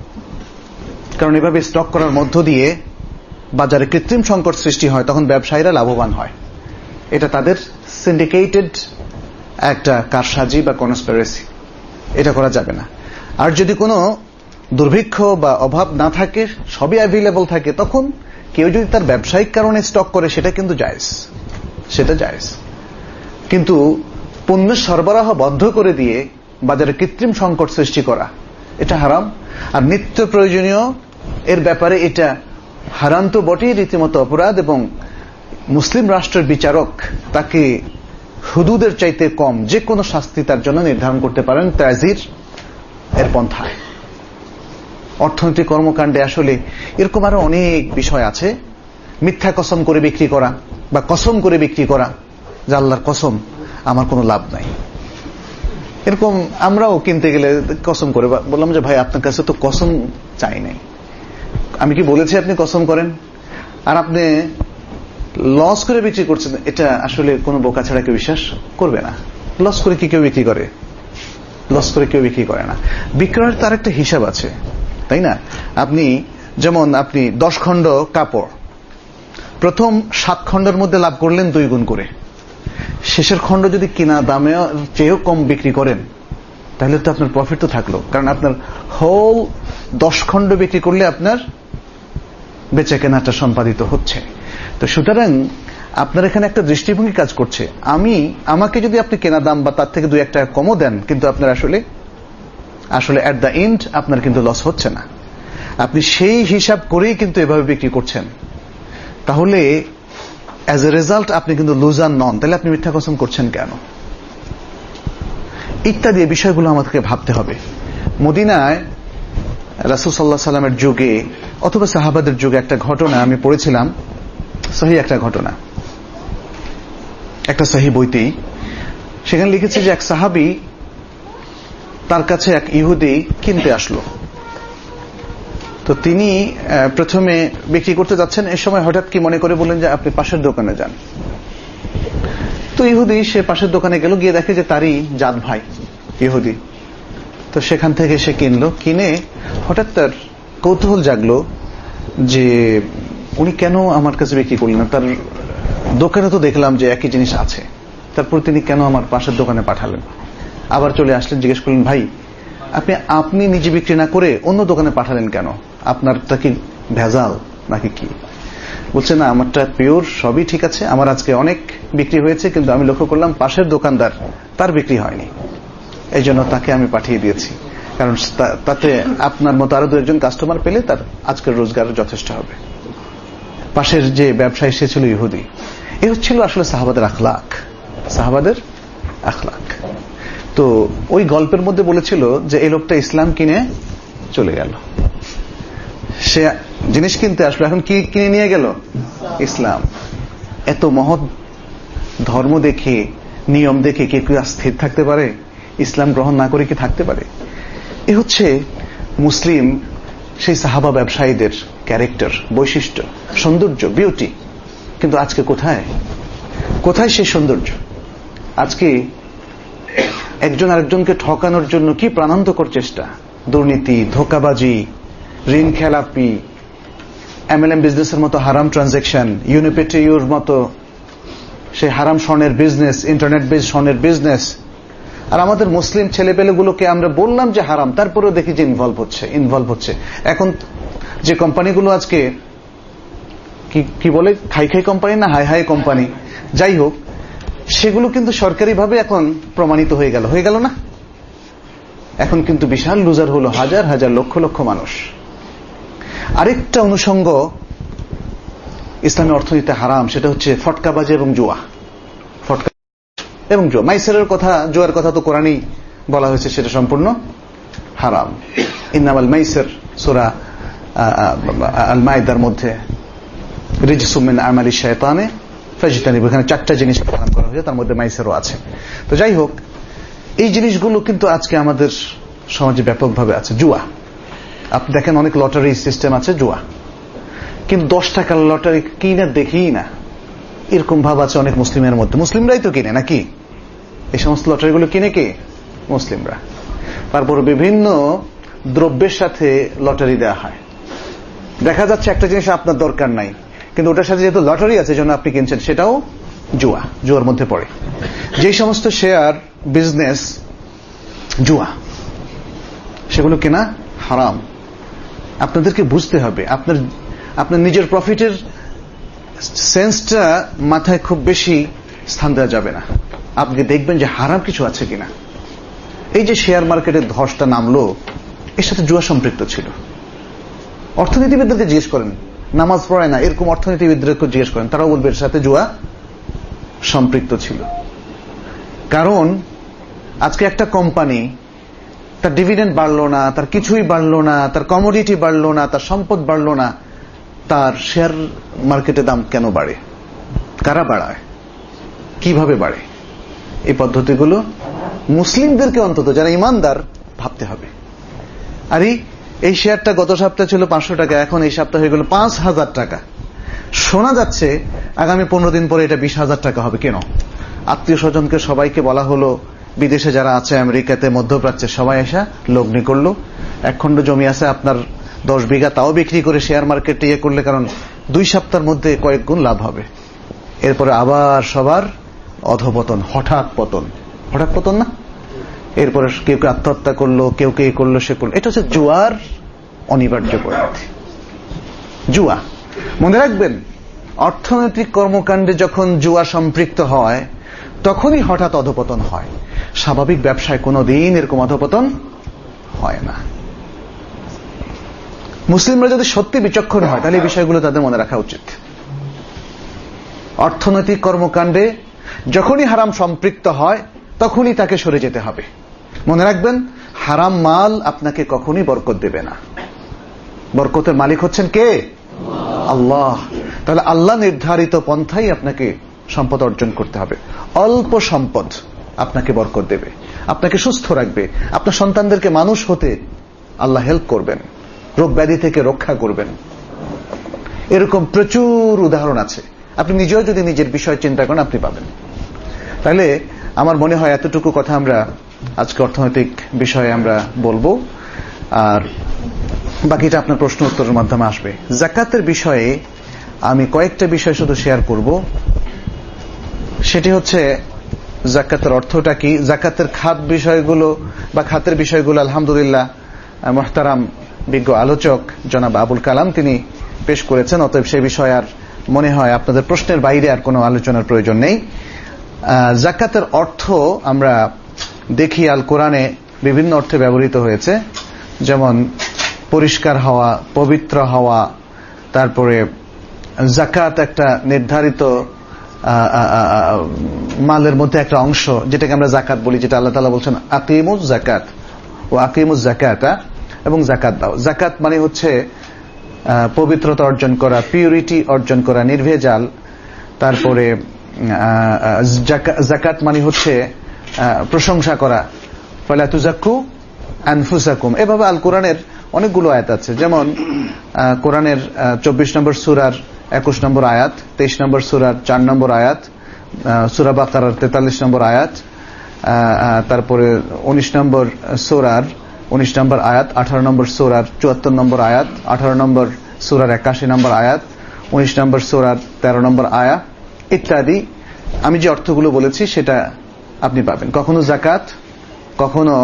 Speaker 3: কারণ এভাবে স্টক করার মধ্য দিয়ে বাজারে কৃত্রিম সংকট সৃষ্টি হয়, তখন ব্যবসায়ীরা লাভবান হয়। এটা তাদের সিন্ডিকেটেড একটা কারসাজি বা কনস্পিরেসি, এটা করা যাবে না। আর যদি কোনো দুর্ভিক্ষ বা অভাব না থাকে, সবই অ্যাভেলেবল থাকে, তখন কেউ যদি তার ব্যবসায়িক কারণে স্টক করে সেটা কিন্তু জায়েজ, সেটা জায়েজ। কিন্তু পণ্য সরবরাহ বন্ধ করে দিয়ে বাজারে কৃত্রিম সংকট সৃষ্টি করা, এটা হারাম। আর নিত্য প্রয়োজনীয় এর ব্যাপারে এটা হারাম তো বটেই, রীতিমতো অপরাধ। এবং মুসলিম রাষ্ট্রের বিচারক তাকে হুদুদের চাইতে কম যে কোনো শাস্তি তার জন্য নির্ধারণ করতে পারেন তাজির এর পন্থায়। অর্থনৈতিক কর্মকাণ্ডে আসলে এরকম আরো অনেক বিষয় আছে। মিথ্যা কসম করে বিক্রি করা বা কসম করে বিক্রি করা, যে আল্লাহর কসম আমার কোনো লাভ নাই, এরকম আমরাও কিনতে গেলে কসম করে বললাম যে ভাই আপনার কাছে তো কসম চাই নাই, আমি কি বলেছি আপনি কসম করেন? আর আপনি লস করে বিক্রি করছেন, এটা আসলে কোনো বোকা ছাড়া কেউ বিশ্বাস করবে না। লস করে কি কেউ বিক্রি করে? লস করে কেউ বিক্রি করে না। বিক্রয়ের তার একটা হিসাব আছে, তাই না? আপনি যেমন আপনি দশ খণ্ড কাপড় প্রথম সাত খণ্ডের মধ্যে লাভ করলেন দুই গুণ করে, শেষের খণ্ড যদি কিনা দামে চেয়েও কম বিক্রি করেন তাহলে তো আপনার প্রফিট তো থাকলো, কারণ আপনার হোল দশ খণ্ড বিক্রি করলে আপনার বেচা কেনাটা সম্পাদিত হচ্ছে। তো সুতরাং আপনার এখানে একটা দৃষ্টিভঙ্গি কাজ করছে, আমি আমাকে যদি আপনি কেনা দাম বা তার থেকে দুই এক টাকা কমও দেন, কিন্তু আপনার আসলে আসলে অ্যাট দ্য এন্ড আপনার কিন্তু লস হচ্ছে না। আপনি সেই হিসাব করেই কিন্তু এভাবে বিক্রি করছেন, তাহলে অ্যাজ এ রেজাল্ট আপনি কিন্তু লুজার নন। তাহলে আপনি মিথ্যা কসম করছেন কেন? ইত্যাদি বিষয়গুলো আমাদেরকে ভাবতে হবে। মদিনায় রাসূল সাল্লাল্লাহু আলাইহি সাল্লামের যুগে অথবা সাহাবাদের যুগে একটা ঘটনা আমি পড়েছিলাম, সহিহ একটা ঘটনা, একটা সহিহ বইতেই। সেখানে লিখেছে যে এক সাহাবী, তার কাছে এক ইহুদি কিনতে আসলো। তো তিনি প্রথমে বিক্রি করতে যাচ্ছেন, এই সময় হঠাৎ কি মনে করে বললেন যে আপনি পাশের দোকানে যান। তো ইহুদি সে পাশের দোকানে গেল, গিয়ে দেখে যে তারই জাত ভাই ইহুদি। তো সেখান থেকে সে কিনলো, কিনে হঠাৎ তার কৌতূহল জাগলো যে উনি কেন আমার কাছে বিক্রি করলেন না, তার দোকানে তো দেখলাম যে একই জিনিস আছে, তারপর তিনি কেন আমার পাশের দোকানে পাঠালেন? আবার চলে আসলেন, জিজ্ঞেস করলেন ভাই আপনি আপনি নিজে বিক্রি না করে অন্য দোকানে পাঠালেন কেন? আপনারটা কি ভেজাল নাকি কি? বলছে না, আমারটা পিওর, সবই ঠিক আছে, আমার আজকে অনেক বিক্রি হয়েছে, কিন্তু আমি লক্ষ্য করলাম পাশের দোকানদার তার বিক্রি হয়নি, এই জন্য তাকে আমি পাঠিয়ে দিয়েছি, কারণ তাতে আপনার মতো আরো দু একজন কাস্টমার পেলে তার আজকের রোজগার যথেষ্ট হবে। পাশের যে ব্যবসায়ী সে ছিল ইহুদি। এই হচ্ছিল আসলে সাহাবাদের আখলাক, সাহাবাদের আখলাক। তো ওই গল্পের মধ্যে বলেছিল যে এই লোকটা ইসলাম কিনে চলে গেল, সে জিনিস কিনতে আসলো, এখন কি কিনে নিয়ে গেল? ইসলাম। এত মহৎ ধর্ম দেখে, নিয়ম দেখে কে কেউ স্থির থাকতে পারে? ইসলাম গ্রহণ না করে কি থাকতে পারে? এ হচ্ছে মুসলিম সেই সাহাবা ব্যবসায়ীদের ক্যারেক্টার, বৈশিষ্ট্য, সৌন্দর্য, বিউটি। কিন্তু আজকে কোথায় কোথায় সেই সৌন্দর্য? আজকে একজন আরেকজনকে ঠকানোর জন্য কি প্রাণান্তকর চেষ্টা, দুর্নীতি, ধোঁকাবাজি, ঋণ খেলাপি, এমএলএম বিজনেসের মতো হারাম ট্রানজাকশন, ইউনিপেটিউর মতো সেই হারাম স্বর্ণের বিজনেস, ইন্টারনেট বেস স্বর্ণের বিজনেস। আর আমাদের মুসলিম ছেলেপেলেগুলোকে আমরা বললাম যে হারাম, তারপরেও দেখি যে ইনভলভ হচ্ছে ইনভলভ হচ্ছে এখন যে কোম্পানিগুলো আজকে কি কি বলে, খাই খাই কোম্পানি না হাই হাই কোম্পানি, যাই হোক, সেগুলো কিন্তু সরকারিভাবে এখন প্রমাণিত হয়ে গেল হয়ে গেল না? এখন কিন্তু বিশাল লুজার হলো হাজার হাজার লক্ষ লক্ষ মানুষ। আরেকটা অনুষঙ্গ ইসলামী অর্থনীতিতে হারাম, সেটা হচ্ছে ফটকাবাজি এবং জুয়া। ফটকা এবং জুয়া, মাইসেরের কথা, জুয়ার কথা তো কোরআনেই বলা হয়েছে, সেটা সম্পূর্ণ হারাম। ইন্নামাল মাইসির সূরা আল মাইদার মধ্যে রিজসুম মিন আমালি শায়তানে ফাজতানিবু, এখানে চারটা জিনিস প্রদান করা হয়েছে, তার মধ্যে মাইসেরও আছে। তো যাই হোক, এই জিনিসগুলো কিন্তু আজকে আমাদের সমাজে ব্যাপকভাবে আছে। জুয়া, আপনি দেখেন অনেক লটারি সিস্টেম আছে, জুয়া। কিন্তু দশ টাকার লটারি কিনে দেখি না, এরকম ভাব আছে অনেক মুসলিমের মধ্যে। মুসলিমরাই তো কিনে নাকি এই সমস্ত লটারিগুলো? কিনে কে? মুসলিমরা। তারপর বিভিন্ন দ্রব্যের সাথে লটারি দেওয়া হয়। দেখা যাচ্ছে একটা জিনিস আপনার দরকার নাই, কিন্তু ওটার সাথে যেহেতু লটারি আছে জন্য আপনি কিনছেন, সেটাও জুয়া, জুয়ার মধ্যে পড়ে। যে সমস্ত শেয়ার বিজনেস জুয়া, সেগুলো কেনা হারাম। আপনাদেরকে বুঝতে হবে, আপনার আপনার নিজের প্রফিটের সেন্সটা মাথায় খুব বেশি স্থান দেওয়া যাবে না। আপনি দেখবেন যে হারাম কিছু আছে কিনা। এই যে শেয়ার মার্কেটের ধসটা নামলো, এর সাথে জুয়া সম্পৃক্ত ছিল। অর্থনীতিবিদদেরকে জিজ্ঞেস করেন, নামাজ পড়ায় না এরকম অর্থনীতিবিদদেরকে জিজ্ঞেস করেন, তারাও বলবে এর সাথে জুয়া সম্পৃক্ত ছিল। কারণ আজকে একটা কোম্পানি, তার ডিভিডেন্ড বাড়লো না, তার কিছুই বাড়লো না, তার কমোডিটি বাড়লো না, তার সম্পদ বাড়লো না, তার শেয়ার মার্কেটে দাম কেন বাড়ে? কারা বাড়ায়? কিভাবে বাড়ে? এই পদ্ধতিগুলো মুসলিমদেরকে অন্তত যারা ইমানদার ভাবতে হবে। আরে এই শেয়ারটা গত সপ্তাহে ছিল পাঁচশো টাকা, এখন এই সপ্তাহে হয়ে গেল পাঁচ হাজার টাকা। শোনা যাচ্ছে আগামী পনেরো দিন পরে এটা বিশ হাজার টাকা হবে। কেন? আত্মীয় স্বজনকে সবাইকে বলা হলো, বিদেশে যারা আছে, আমেরিকাতে, মধ্যপ্রাচ্যে, সবাই এসে লগ্নি করলো। এক খণ্ড জমি আছে আপনার দশ বিঘা, তাও বিক্রি করে শেয়ার মার্কেটে ইয়ে করলে, কারণ দুই সপ্তাহের মধ্যে কয়েক গুণ লাভ হবে। এরপরে আবার সবার অধপতন, হঠাৎ পতন, হঠাৎ পতন না? এরপরে কেউ কেউ আত্মহত্যা করলো, কেউ কে করলো, সে করলো। এটা হচ্ছে জুয়ার অনিবার্য পরিণতি। জুয়া, মনে রাখবেন, অর্থনৈতিক কর্মকাণ্ডে যখন জুয়া সম্পৃক্ত হয় তখনই হঠাৎ অধপতন হয়। স্বাভাবিক ব্যবসায় কোনোদিন এরকম অধপতন হয় না। মুসলিমরা যদি সত্যি বিচক্ষণ হয় তাহলে এই বিষয়গুলো তাদের মনে রাখা উচিত। অর্থনৈতিক কর্মকাণ্ডে যখনই হারাম সম্পৃক্ত হয় তখনই তাকে সরে যেতে হবে। মনে রাখবেন, হারাম মাল আপনাকে কখনই বরকত দেবে না। বরকতের মালিক হচ্ছেন কে? আল্লাহ। তাহলে আল্লাহ নির্ধারিত পন্থাই আপনাকে সম্পদ অর্জন করতে হবে। অল্প সম্পদ আপনাকে বরকত দেবে, আপনাকে সুস্থ রাখবে, আপনার সন্তানদেরকে মানুষ হতে আল্লাহ হেল্প করবেন, রোগ ব্যাধি থেকে রক্ষা করবেন। এরকম প্রচুর উদাহরণ আছে। আপনি নিজেও যদি নিজের বিষয় চিন্তা করেন আপনি পাবেন। তাহলে আমার মনে হয় এতটুকু কথা আমরা আজকে অর্থনৈতিক বিষয়ে আমরা বলবো, আর বাকিটা আপনার প্রশ্ন উত্তরের মাধ্যমে আসবে। যাকাতের বিষয়ে আমি কয়েকটা বিষয় শুধু শেয়ার করব। সেটি হচ্ছে যাকাতের অর্থটা কি, যাকাতের খাত বিষয়গুলো বা খাতের বিষয়গুলো আলহামদুলিল্লাহ মুহতারাম বিজ্ঞ আলোচক জনাব আবুল কালাম তিনি পেশ করেছেন। অতএব সে বিষয়ে আর মনে হয় আপনাদের প্রশ্নের বাইরে আর কোনো আলোচনার প্রয়োজন নেই। যাকাতের অর্থ আমরা দেখি আল কোরআনে বিভিন্ন অর্থে ব্যবহৃত হয়েছে, যেমন পরিষ্কার হওয়া, পবিত্র হওয়া, তারপরে যাকাত একটা নির্ধারিত মালের মধ্যে একটা অংশ যেটাকে আমরা যাকাত বলি, যেটা আল্লাহ তাআলা বলছেন আকিমুজ যাকাত ও আকিমুজ যাকাতা, এবং যাকাত দাও। যাকাত মানে হচ্ছে পবিত্রতা অর্জন করা, পিউরিটি অর্জন করা, নির্ভেজাল। তারপরে যাকাত মানে হচ্ছে প্রশংসা করা, ফালা তুযাক্কু আনফুসাকুম। এভাবে আল কোরআনের অনেকগুলো আয়াত আছে, যেমন কোরআনের চব্বিশ নম্বর সূরার একুশ নম্বর আয়াত, তেইশ নম্বর সূরার চার নম্বর আয়াত, সূরা বাকারার তেতাল্লিশ নম্বর আয়াত, তারপরে উনিশ নম্বর সূরার উনিশ নম্বর আয়াত, আঠারো নম্বর সূরার চুয়াত্তর নম্বর আয়াত, আঠারো নম্বর সূরার একাশি নম্বর আয়াত, উনিশ নম্বর সূরার তেরো নম্বর আয়াত ইত্যাদি। আমি যে অর্থগুলো বলেছি সেটা আপনি পাবেন। কখনো যাকাত, কখনো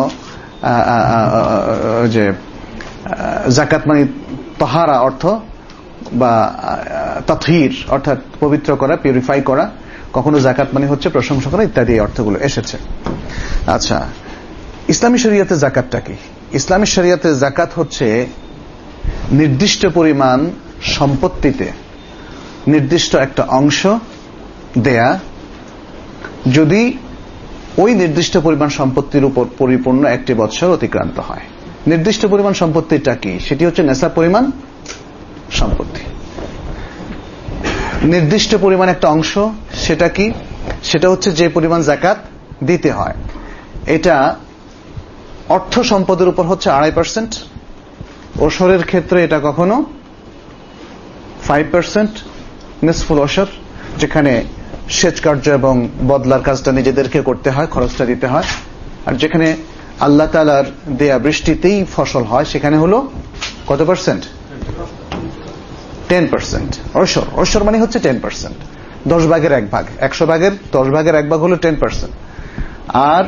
Speaker 3: যে যাকাত মানে তাহারা অর্থ বা তাতহীর অর্থাৎ পবিত্র করা, পিউরিফাই করা, কখনো যাকাত মানে হচ্ছে প্রশংসা করা ইত্যাদি অর্থগুলো এসেছে। আচ্ছা, ইসলামী শরীয়তে যাকাতটা কি? ইসলামী শরীয়তে যাকাত হচ্ছে নির্দিষ্ট পরিমাণ সম্পত্তিতে নির্দিষ্ট একটা অংশ দেয়া, যদি ওই নির্দিষ্ট পরিমাণ সম্পত্তির উপর পরিপূর্ণ একটি বছর অতিক্রান্ত হয়। নির্দিষ্ট পরিমাণ সম্পত্তিটা কি? সেটি হচ্ছে নেশাব পরিমাণ সম্পত্তি। নির্দিষ্ট পরিমাণ একটা অংশ, সেটা কি? সেটা হচ্ছে যে পরিমাণ যাকাত দিতে হয়। এটা অর্থ সম্পদের উপর হচ্ছে আড়াই পার্সেন্ট, ওশরের ক্ষেত্রে এটা কখনো ফাইভ পার্সেন্ট, নিসফুল ওশর যেখানে সেচ কার্য এবং বদলার কাজটা নিজেদেরকে করতে হয়, খরচটা দিতে হয়, আর যেখানে আল্লাহ তাআলার দেয়া বৃষ্টিতেই ফসল হয় সেখানে হলো কত পার্সেন্ট? Ten percent. ওশর ওশর মানে হচ্ছে টেন পার্সেন্ট, দশ ভাগের এক ভাগ, একশো ভাগের দশ ভাগের এক ভাগ হলো টেন পার্সেন্ট, আর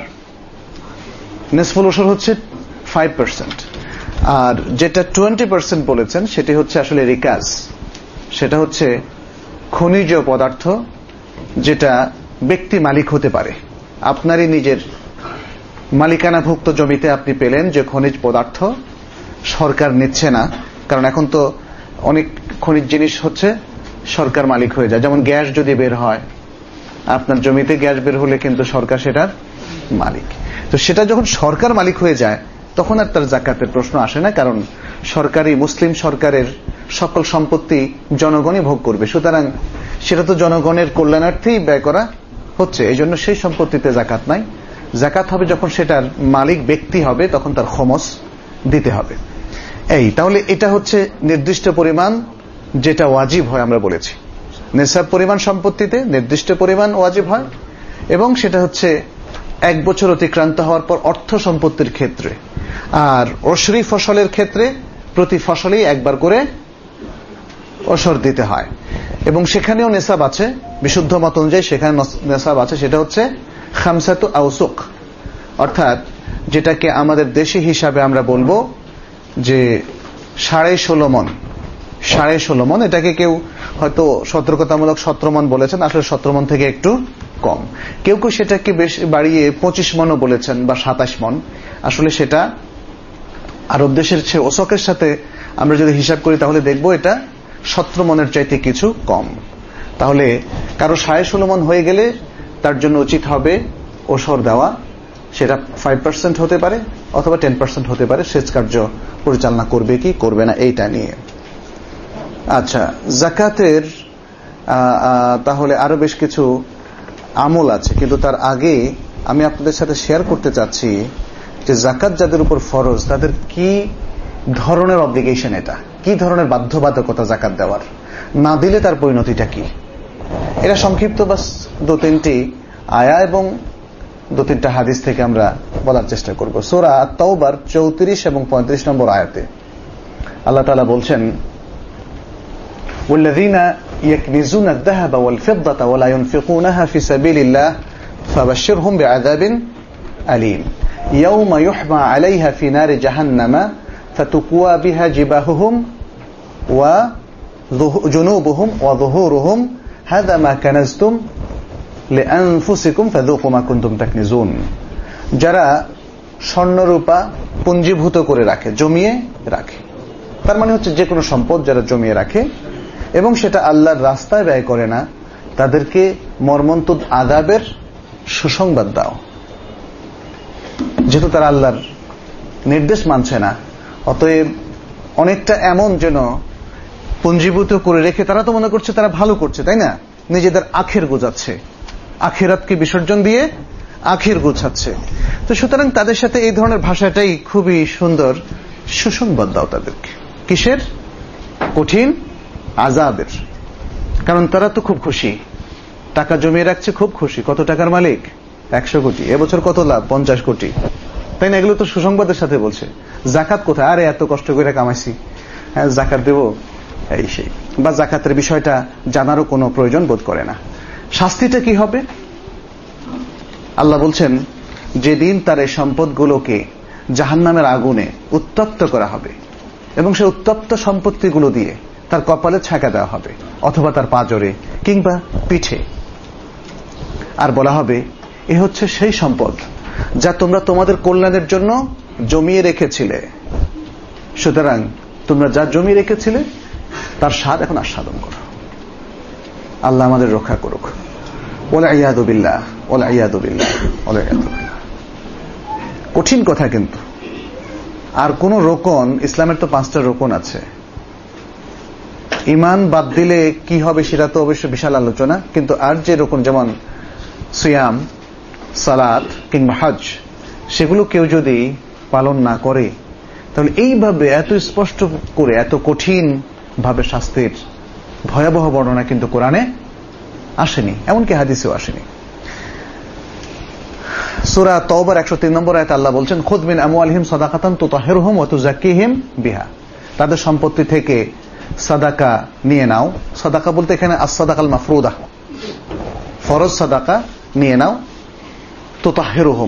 Speaker 3: নিসফুল ওশর হচ্ছে ফাইভ পার্সেন্ট। আর যেটা টোয়েন্টি পার্সেন্ট বলেছেন সেটি হচ্ছে আসলে রিকাজ, সেটা হচ্ছে খনিজ পদার্থ যেটা ব্যক্তি মালিক হতে পারে। আপনারই নিজের মালিকানাভুক্ত জমিতে আপনি পেলেন যে খনিজ পদার্থ, সরকার নিচ্ছে না, কারণ এখন তো অনেক খনিজ জিনিস হচ্ছে সরকার মালিক হয়ে যায়। যেমন গ্যাস যদি বের হয়, আপনার জমিতে গ্যাস বের হলে কিন্তু সরকার সেটার মালিক। তো সেটা যখন সরকার মালিক হয়ে যায় তখন আর তার যাকাতের প্রশ্ন আসে না, কারণ সরকারি মুসলিম সরকারের সকল সম্পত্তি জনগণই ভোগ করবে, সুতরাং সেটা তো জনগণের কল্যাণার্থেই ব্যয় করা হচ্ছে, এই জন্য সেই সম্পত্তিতে যাকাত নাই। যাকাত হবে যখন সেটার মালিক ব্যক্তি হবে, তখন তার খমস দিতে হবে। এই তাহলে এটা হচ্ছে নির্দিষ্ট পরিমাণ যেটা ওয়াজিব হয়, আমরা বলেছি নিসাব পরিমাণ সম্পত্তিতে নির্দিষ্ট পরিমাণ ওয়াজিব হয়, এবং সেটা হচ্ছে এক বছর অতিক্রান্ত হওয়ার পর অর্থ সম্পত্তির ক্ষেত্রে। আর ওশরি ফসলের ক্ষেত্রে প্রতি ফসলেই একবার করে ওশর দিতে হয়, এবং সেখানেও নেসাব আছে, বিশুদ্ধ মত অনুযায়ী সেখানে নেসাব আছে, সেটা হচ্ছে খামসাতু আউসুক, অর্থাৎ যেটাকে আমাদের দেশি হিসাবে আমরা বলবো যে সাড়ে ষোলো মন। সাড়ে ষোলো মন এটাকে কেউ হয়তো সতর্কতামূলক সতেরো মন বলেছেন, আসলে সতেরো মন থেকে একটু কম। কেউ কেউ সেটাকে বেশ বাড়িয়ে পঁচিশ মনও বলেছেন বা সাতাশ মন। আসলে সেটা আরব দেশের চেয়ে ওসকের সাথে আমরা যদি হিসাব করি তাহলে দেখবো এটা সতেরো মনের চাইতে কিছু কম। তাহলে কারো সাড়ে ষোলো মন হয়ে গেলে তার জন্য উচিত হবে ওশর দেওয়া, সেটা ফাইভ পার্সেন্ট হতে পারে অথবা টেন পার্সেন্ট হতে পারে, সেচ কার্য পরিচালনা করবে কি করবে না এইটা নিয়ে। আচ্ছা, যাকাতের তাহলে আরো বেশ কিছু আমল আছে, কিন্তু তার আগে আমি আপনাদের সাথে শেয়ার করতে চাচ্ছি যে যাকাত যাদের উপর ফরজ তাদের কি ধরনের অব্লিগেশন, এটা কি ধরনের বাধ্যবাধকতা যাকাত দেওয়ার, না দিলে তার পরিণতিটা কি। এটা সংক্ষিপ্ত বাস দু তিনটি আয়া এবং দু তিনটা হাদিস থেকে আমরা বলার চেষ্টা করব। সূরা আত-তাওবার চৌত্রিশ এবং পঁয়ত্রিশ নম্বর আয়াতে আল্লাহ তাআলা বলছেন, والذين يكنزون الذهب والفضة ولا ينفقونها في سبيل الله فبشرهم بعذاب أليم يوم يحمى عليها في نار جهنم فتكوى بها جباههم وجنوبهم وظهورهم هذا ما كنزتم لأنفسكم فذوقوا ما كنتم تكنزون। যারা স্বর্ণরূপা পুঞ্জীভূত করে রাখে, জমিয়ে রাখে, তার মানে হচ্ছে যে কোনো সম্পদ যারা জমিয়ে রাখে এবং সেটা আল্লাহর রাস্তায় ব্যয় করে না, তাদেরকে মর্মন্তুদ আযাবের সুসংবাদ দাও। যেহেতু তারা আল্লাহর নির্দেশ মানছে না, অতএব অনেকটা এমন যেন পুঞ্জীভূত করে রেখে তারা তো মনে করছে তারা ভালো করছে, তাই না? নিজেদের আখের গোছাচ্ছে, আখিরাতকে বিসর্জন দিয়ে আখের গোছাচ্ছে। তো সুতরাং তাদের সাথে এই ধরনের ভাষাটাই খুবই সুন্দর সুসংবাদ দাও তাদেরকে। কিসের? কঠিন আযাবের। কারণ তারা তো খুব খুশি, টাকা জমিয়ে রাখছে, খুব খুশি। কত টাকার মালিক? একশো কোটি। এবছর কত লাভ? পঞ্চাশ কোটি। তাই না? এগুলো তো সুসংবাদের সাথে বলছে। জাকাত কোথায়? আরে এত কষ্ট করে কামাইছি, হ্যাঁ জাকাত দেব, এই সেই। বা জাকাতের বিষয়টা জানারও কোনো প্রয়োজন বোধ করে না। শাস্তিটা কি হবে? আল্লাহ বলছেন যেদিন তার এই সম্পদগুলোকে জাহান্নামের আগুনে উত্তপ্ত করা হবে এবং সেই উত্তপ্ত সম্পত্তিগুলো দিয়ে তার কপালে ছাকা দেওয়া হবে অথবা তার পাঁজরে কিংবা পিঠে, আর বলা হবে এ হচ্ছে সেই সম্পদ যা তোমরা তোমাদের কল্যাণের জন্য জমিয়ে রেখেছিলে, সুতরাং তোমরা যা জমিয়ে রেখেছিলে তার স্বাদ এখন আস্বাদন করো। আল্লাহ আমাদের রক্ষা করুক। ওয়াল ইয়াদু বিল্লাহ, ওয়াল ইয়াদু বিল্লাহ, ওয়াল ইয়াদু বিল্লাহ। কঠিন কথা কিন্তু। আর কোন রোকন, ইসলামের তো পাঁচটা রোকন আছে। ঈমান বাদ দিলে কি হবে সেটা তো অবশ্য বিশাল আলোচনা, কিন্তু আর যে রোকন যেমন সিয়াম, সালাত কিংবা হজ, সেগুলো কেউ যদি পালন না করে তাহলে এইভাবে এত স্পষ্ট করে এত কঠিন ভাবে শাস্তির ভয়াবহ বর্ণনা কিন্তু কোরআনে আসেনি, এমনকি হাদিসেও আসেনি। সূরা তাওবার একশো তিন নম্বর আয়াতে আল্লাহ বলছেন খুদ মিন আমওয়ালিহিম সাদাকাতান তুতাহিরুহুম ওয়া তুযাক্কিহিম বিহা। তাদের সম্পত্তি থেকে সাদাকা নিয়ে নাও। সাদাকা বলতে এখানে আস-সাদাকাল মাফরুদা, ফরজ সাদাকা নিয়ে নাও। তুতাহিরুহুম,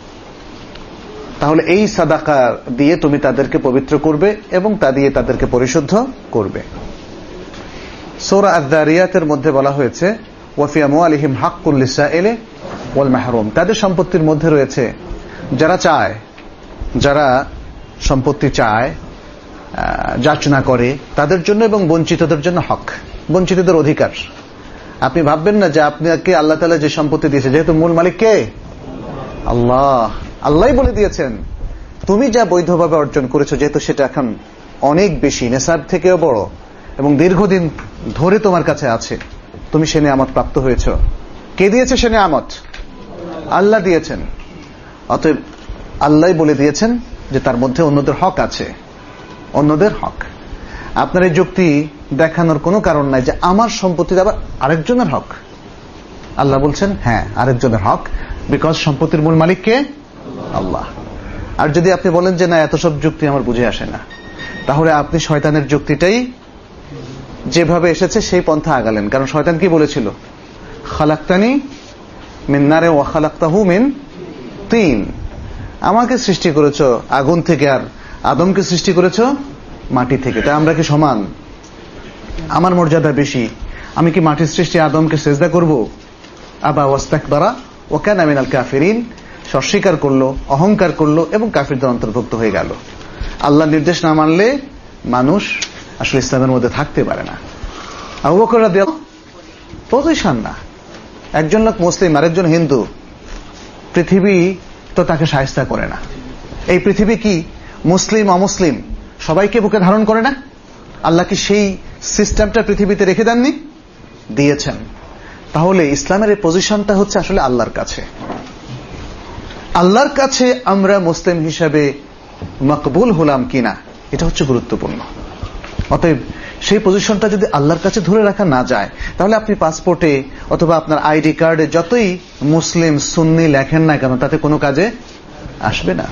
Speaker 3: তাহলে এই সাদাকা দিয়ে তুমি তাদেরকে পবিত্র করবে এবং তা দিয়ে তাদেরকে পরিশুদ্ধ করবে। সূরা আয-যারিয়াতের মধ্যে বলা হয়েছে ওয়া ফি আমওয়ালিহিম হাক্কুল লিসাইলি ওয়াল মাহরুম। তাদের সম্পত্তির মধ্যে রয়েছে, যারা চায়, যারা সম্পত্তি চায়, যাচনা করে, তাদের জন্য এবং বঞ্চিতদের জন্য হক, বঞ্চিতদের অধিকার। আপনি ভাববেন না যে আপনাকে আল্লাহ তাআলা যে সম্পত্তি দিয়েছে, যেহেতু মূল মালিক কে? আল্লাহ। আল্লাহই বলে দিয়েছেন তুমি যা বৈধভাবে অর্জন করেছো, যেহেতু সেটা এখন অনেক বেশি, নেসাব থেকেও বড় এবং দীর্ঘদিন ধরে তোমার কাছে আছে, তুমি সে নিয়ামত প্রাপ্ত হয়েছ। কে দিয়েছে সে নিয়ামত? আল্লাহ দিয়েছেন। অতএব আল্লাহ বলে দিয়েছেন যে তার মধ্যে অন্যদের হক আছে, অন্যদের হক। আপনার এই যুক্তি দেখানোর কোনো কারণ নাই যে আমার সম্পত্তিতে আবার আরেকজনের হক। আল্লাহ বলছেন হ্যাঁ আরেকজনের হক, বিকজ সম্পত্তির মূল মালিক কে? আল্লাহ। আর যদি আপনি বলেন যে না এত সব যুক্তি আমার বুঝে আসে না, তাহলে আপনি শয়তানের যুক্তিটাই যেভাবে এসেছে সেই পন্থা আগালেন। কারণ শয়তান কি বলেছিল? খালাকতানি মিন নারে ওয়া খালাকতাহু মিন তিন। আমাকে সৃষ্টি করেছো আগুন থেকে আর আদমকে সৃষ্টি করেছো মাটি থেকে, তাই আমরা কি সমান? আমার মর্যাদা বেশি, আমি কি মাটির সৃষ্টি আদমকে সিজদা করব? আবা ওয়াস্তাকবারা ওয়া কানা মিনাল কাফিরিন। অস্বীকার করলো, অহংকার করলো এবং কাফিরদের অন্তর্ভুক্ত হয়ে গেল। আল্লাহর নির্দেশ না মানলে মানুষ আসলে ইসলামের মধ্যে থাকতে পারে না। আবু বকর রাদিয়াল্লাহু পজিশন না, একজন লোক মুসলিম আরেকজন হিন্দু, পৃথিবী তো তাকে শায়েস্তা করে না। এই পৃথিবী কি মুসলিম অমুসলিম সবাইকে বুকে ধারণ করে না? আল্লাহ কি সেই সিস্টেমটা পৃথিবীতে রেখে দেননি? দিয়েছেন। তাহলে ইসলামের এই পজিশনটা হচ্ছে আসলে আল্লাহর কাছে। আল্লাহর কাছে আমরা মুসলিম হিসাবে মকবুল হলাম কিনা এটা হচ্ছে গুরুত্বপূর্ণ। অতএব সেই পজিশনটা যদি আল্লাহর কাছে ধরে রাখা না যায়, তাহলে আপনি পাসপোর্টে অথবা আপনার আইডি কার্ডে যতই মুসলিম সুন্নি লেখেন না কেন তাতে কোনো কাজে আসবে না।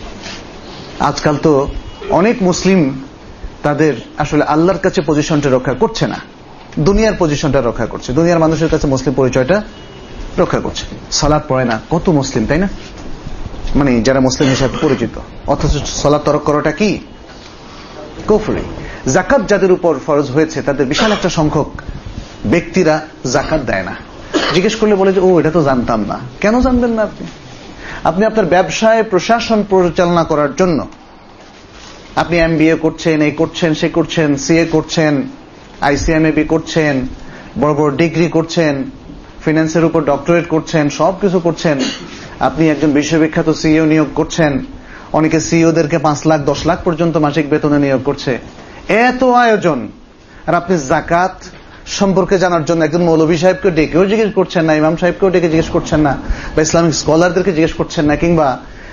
Speaker 3: আজকাল তো অনেক মুসলিম তাদের আসলে আল্লাহর কাছে পজিশনটা রক্ষা করছে না, দুনিয়ার পজিশনটা রক্ষা করছে, দুনিয়ার মানুষের কাছে মুসলিম পরিচয়টা রক্ষা করছে। সালাত পড়ে না কত মুসলিম, তাই না? মানে যারা মুসলিম হিসাবে পরিচিত, অথচ সালাত তরক করাটা কি কুফরি। যাকাত যাদের উপর ফরজ হয়েছে তাদের বিশাল একটা সংখ্যক ব্যক্তিরা যাকাত দেয় না। জিজ্ঞেস করলে বলে যে ও এটা তো জানতাম না। কেন জানবেন না? আপনি আপনি আপনার ব্যবসায় প্রশাসন পরিচালনা করার জন্য আপনি এমবিএ করছেন, এই করছেন, সে করছেন, সিএ করছেন, আইসিএমএবি করছেন, বড় বড় ডিগ্রি করছেন, ফিন্যান্সের উপর ডক্টরেট করছেন, সবকিছু করছেন। আপনি একজন বিশ্ববিখ্যাত সিইও নিয়োগ করছেন, অনেকে সিইওদেরকে পাঁচ লাখ দশ লাখ পর্যন্ত মাসিক বেতনে নিয়োগ করছে। এত আয়োজন, আর আপনি যাকাত সম্পর্কে জানার জন্য একজন মৌলভী সাহেবকে ডেকেও জিজ্ঞেস করছেন না, ইমাম সাহেবকেও ডেকে জিজ্ঞেস করছেন না, বা ইসলামিক স্কলারদেরকে জিজ্ঞেস করছেন না, কিংবা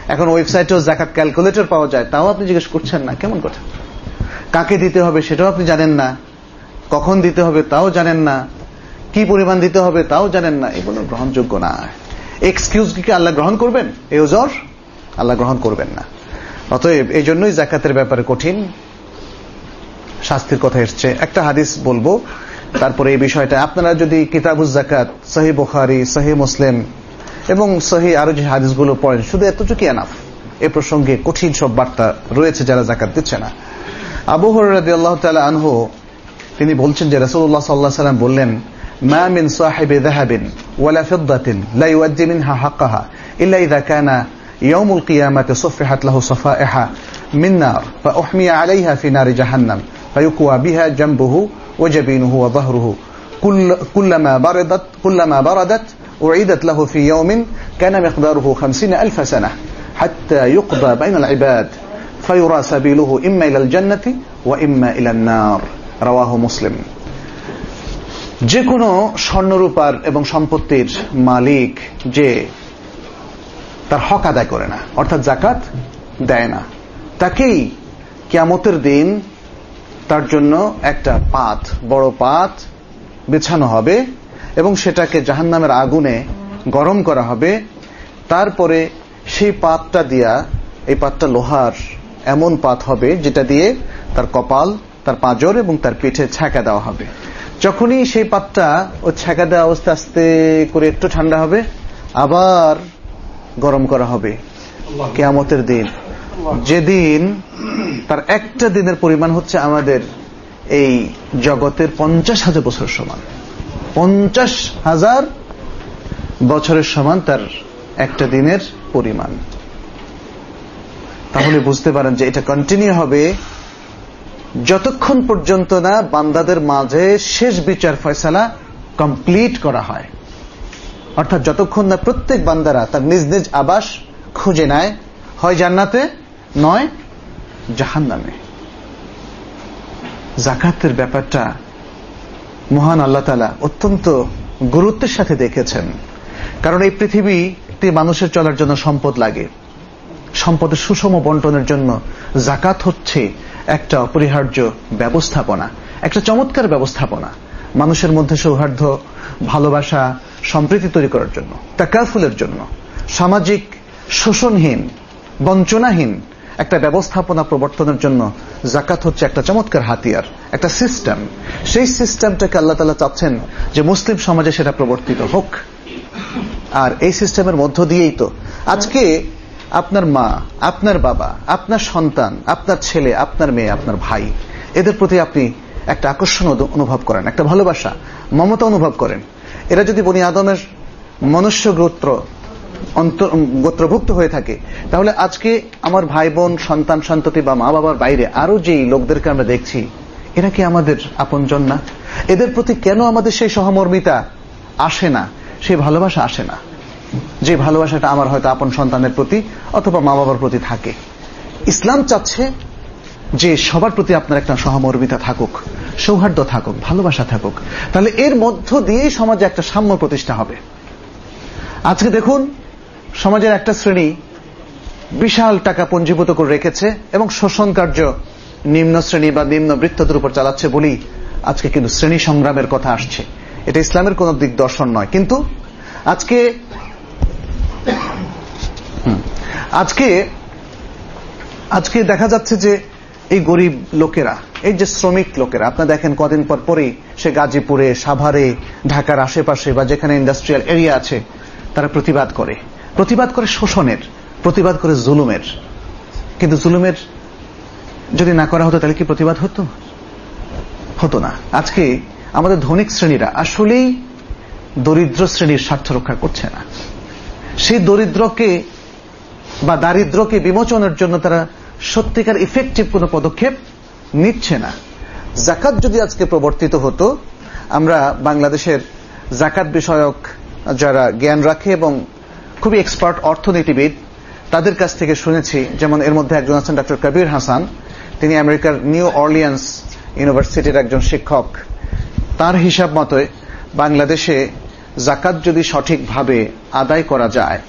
Speaker 3: এখন ওয়েবসাইটেও যাকাত ক্যালকুলেটর পাওয়া যায়, তাও আপনি জিজ্ঞেস করছেন না, কেমন কথা? কাকে দিতে হবে সেটাও আপনি জানেন না, কখন দিতে হবে তাও জানেন না, কি পরিমাণ দিতে হবে তাও জানেন না। এগুলো গ্রহণযোগ্য না। এক্সকিউজ কি আল্লাহ গ্রহণ করবেন? এই ওজর আল্লাহ গ্রহণ করবেন না। অতএব এই জন্যই যাকাতের ব্যাপারে কঠিন শাস্তির কথা এসছে। একটা হাদিস বলবো, তারপরে এই বিষয়টা আপনারা যদি কিতাবুজ যাকাত, সহিহ বুখারী, সহিহ মুসলিম এবং সহিহ আরো যে হাদিসগুলো পড়েন, শুধু এতটুকু এনাফ। এ প্রসঙ্গে কঠিন সব বার্তা রয়েছে যারা যাকাত দিচ্ছে না। আবু হুরায়রা রাদিয়াল্লাহু তাআলা আনহু তিনি বলছেন যে রাসূলুল্লাহ সাল্লাল্লাহু আলাইহি ওয়াসাল্লাম বললেন, মা মিন সাহিবি যাহাবিন ওয়ালা ফিদ্দাতিন লা ইউআদ্দি মিনহা হাক্কাহা ইল্লা ইযা কানা ইয়াউমুল কিয়ামাতি সুফিহাত লাহু সাফাইহা মিন নার ফাউহমিয়া আলাইহা ফি নারি জাহান্নাম ফায়ুকওয়া বিহা জামবুহু ওয়া জাবিনুহু ওয়া যাহরুহু কুল্লামা বারাদাত কুল্লামা বারাদাত উঈদাত লাহু ফি ইয়াউমিন কানা মিকদারুহু খামসিনা আলফ সানাহ হাত্তা ইউকদা বাইনাল ইবাদ ফায়ুরা সাবিলুহু ইম্মা ইলাল জান্নাতি ওয়া ইম্মা ইলান নার। রাওয়াহু মুসলিম। যে কোনো স্বর্ণরূপার এবং সম্পত্তির মালিক যে তার হক আদায় করে না, অর্থাৎ যাকাত দেয় না, তাকেই কিয়ামতের দিন তার জন্য একটা পাত, বড় পাত বিছানো হবে এবং সেটাকে জাহান্নামের আগুনে গরম করা হবে। তারপরে সেই পাতটা দিয়া, এই পাতটা লোহার এমন পাত হবে যেটা দিয়ে তার কপাল, তার পাঁজর এবং তার পিঠে ছ্যাঁকা দেওয়া হবে। যখনই সেই পাতটা ও ছ্যাঁকা দেওয়া অবস্থা আস্তে করে একটু ঠান্ডা হবে, আবার গরম করা হবে কিয়ামতের দিন, যেদিন তার একটা দিনের পরিমাণ হচ্ছে আমাদের এই জগতের পঞ্চাশ হাজার বছরের সমান। পঞ্চাশ হাজার বছরের সমান তার একটা দিনের পরিমাণ। তাহলে বুঝতে পারেন যে এটা কন্টিনিউ হবে যতক্ষণ পর্যন্ত না বান্দাদের মাঝে শেষ বিচার ফয়সালা কমপ্লিট করা হয়, অর্থাৎ যতক্ষণ না প্রত্যেক বান্দারা তার নিজ নিজ আবাস খুঁজে নেয়, হয় জান্নাতে নয় জাহান্নামে। যাকাতের ব্যাপারটা মহান আল্লাহ তাআলা অত্যন্ত গুরুত্বের সাথে দেখেছেন, কারণ এই পৃথিবীতে মানুষের চলার জন্য সম্পদ লাগে। সম্পদের সুষম বন্টনের জন্য যাকাত হচ্ছে একটা অপরিহার্য ব্যবস্থাপনা, একটা চমৎকার ব্যবস্থাপনা মানুষের মধ্যে সৌহার্দ্য, ভালোবাসা, সম্প্রীতি তৈরি করার জন্য, তাকাফুলের জন্য, সামাজিক শোষণহীন, বঞ্চনাহীন একটা ব্যবস্থাপনা প্রবর্তনের জন্য যাকাত হচ্ছে একটা চমৎকার হাতিয়ার, একটা সিস্টেম। সেই সিস্টেমটাকে আল্লাহ তাআলা চাচ্ছেন যে মুসলিম সমাজে সেটা প্রবর্তিত হোক। আর এই সিস্টেমের মধ্য দিয়েই তো আজকে আপনার মা, আপনার বাবা, আপনার সন্তান, আপনার ছেলে, আপনার মেয়ে, আপনার ভাই, এদের প্রতি আপনি একটা আকর্ষণ অনুভব করেন, একটা ভালোবাসা, মমতা অনুভব করেন। এরা যদি বনি আদমের মনুষ্য গোত্র গোত্রভুক্ত হয়ে থাকে, তাহলে আজকে আমার ভাই বোন, সন্তান সন্ততি বা মা বাবার বাইরে আরো যেই লোকদেরকে আমরা দেখছি, এরা কি আমাদের আপনজন না? এদের প্রতি কেন আমাদের সেই সহমর্মিতা আসে না, সেই ভালোবাসা আসে না, যে ভালোবাসাটা আমার হয়তো আপন সন্তানের প্রতি অথবা মা বাবার প্রতি থাকে? ইসলাম চাচ্ছে যে সবার প্রতি আপনার একটা সহমর্মিতা থাকুক, সৌহার্দ্য থাকুক, ভালোবাসা থাকুক। তাহলে এর মধ্য দিয়েই সমাজে একটা সাম্য প্রতিষ্ঠা হবে। আজকে দেখুন, সমাজের একটা শ্রেণী বিশাল টাকা পঞ্জীভূত করে রেখেছে এবং শোষণ কার্য নিম্ন শ্রেণী বা নিম্ন বৃত্তদের উপর চালাচ্ছে বলেই আজকে কিন্তু শ্রেণী সংগ্রামের কথা আসছে। এটা ইসলামের কোন দিক দর্শন নয়। কিন্তু আজকে আজকে আজকে দেখা যাচ্ছে যে এই গরিব লোকেরা, এই যে শ্রমিক লোকেরা, আপনারা দেখেন কদিন পর পরই সে গাজীপুরে, সাভারে, ঢাকার আশেপাশে বা যেখানে ইন্ডাস্ট্রিয়াল এরিয়া আছে, তারা প্রতিবাদ করে প্রতিবাদ করে শোষণের, প্রতিবাদ করে জুলুমের। কিন্তু জুলুমের যদি না করা হতো তাহলে কি প্রতিবাদ হতো? হতো না। আজকে আমাদের ধনিক শ্রেণীরা আসলেই দরিদ্র শ্রেণীর স্বার্থ রক্ষা করছে না। সেই দরিদ্রকে বা দারিদ্রকে বিমোচনের জন্য তারা সত্যিকার ইফেক্টিভ কোনো পদক্ষেপ নিচ্ছে না। যাকাত যদি আজকে প্রবর্তিত হতো, আমরা বাংলাদেশের যাকাত বিষয়ক যারা জ্ঞান রাখে এবং খুবই এক্সপার্ট অর্থনীতিবিদ, তাদের কাছ থেকে শুনেছি, যেমন এর মধ্যে একজন আছেন ডক্টর কবির হাসান, তিনি আমেরিকার নিউ অরলিয়ান্স ইউনিভার্সিটির একজন শিক্ষক। তার হিসাব মতে বাংলাদেশে যাকাত যদি সঠিকভাবে আদায় করা যায়,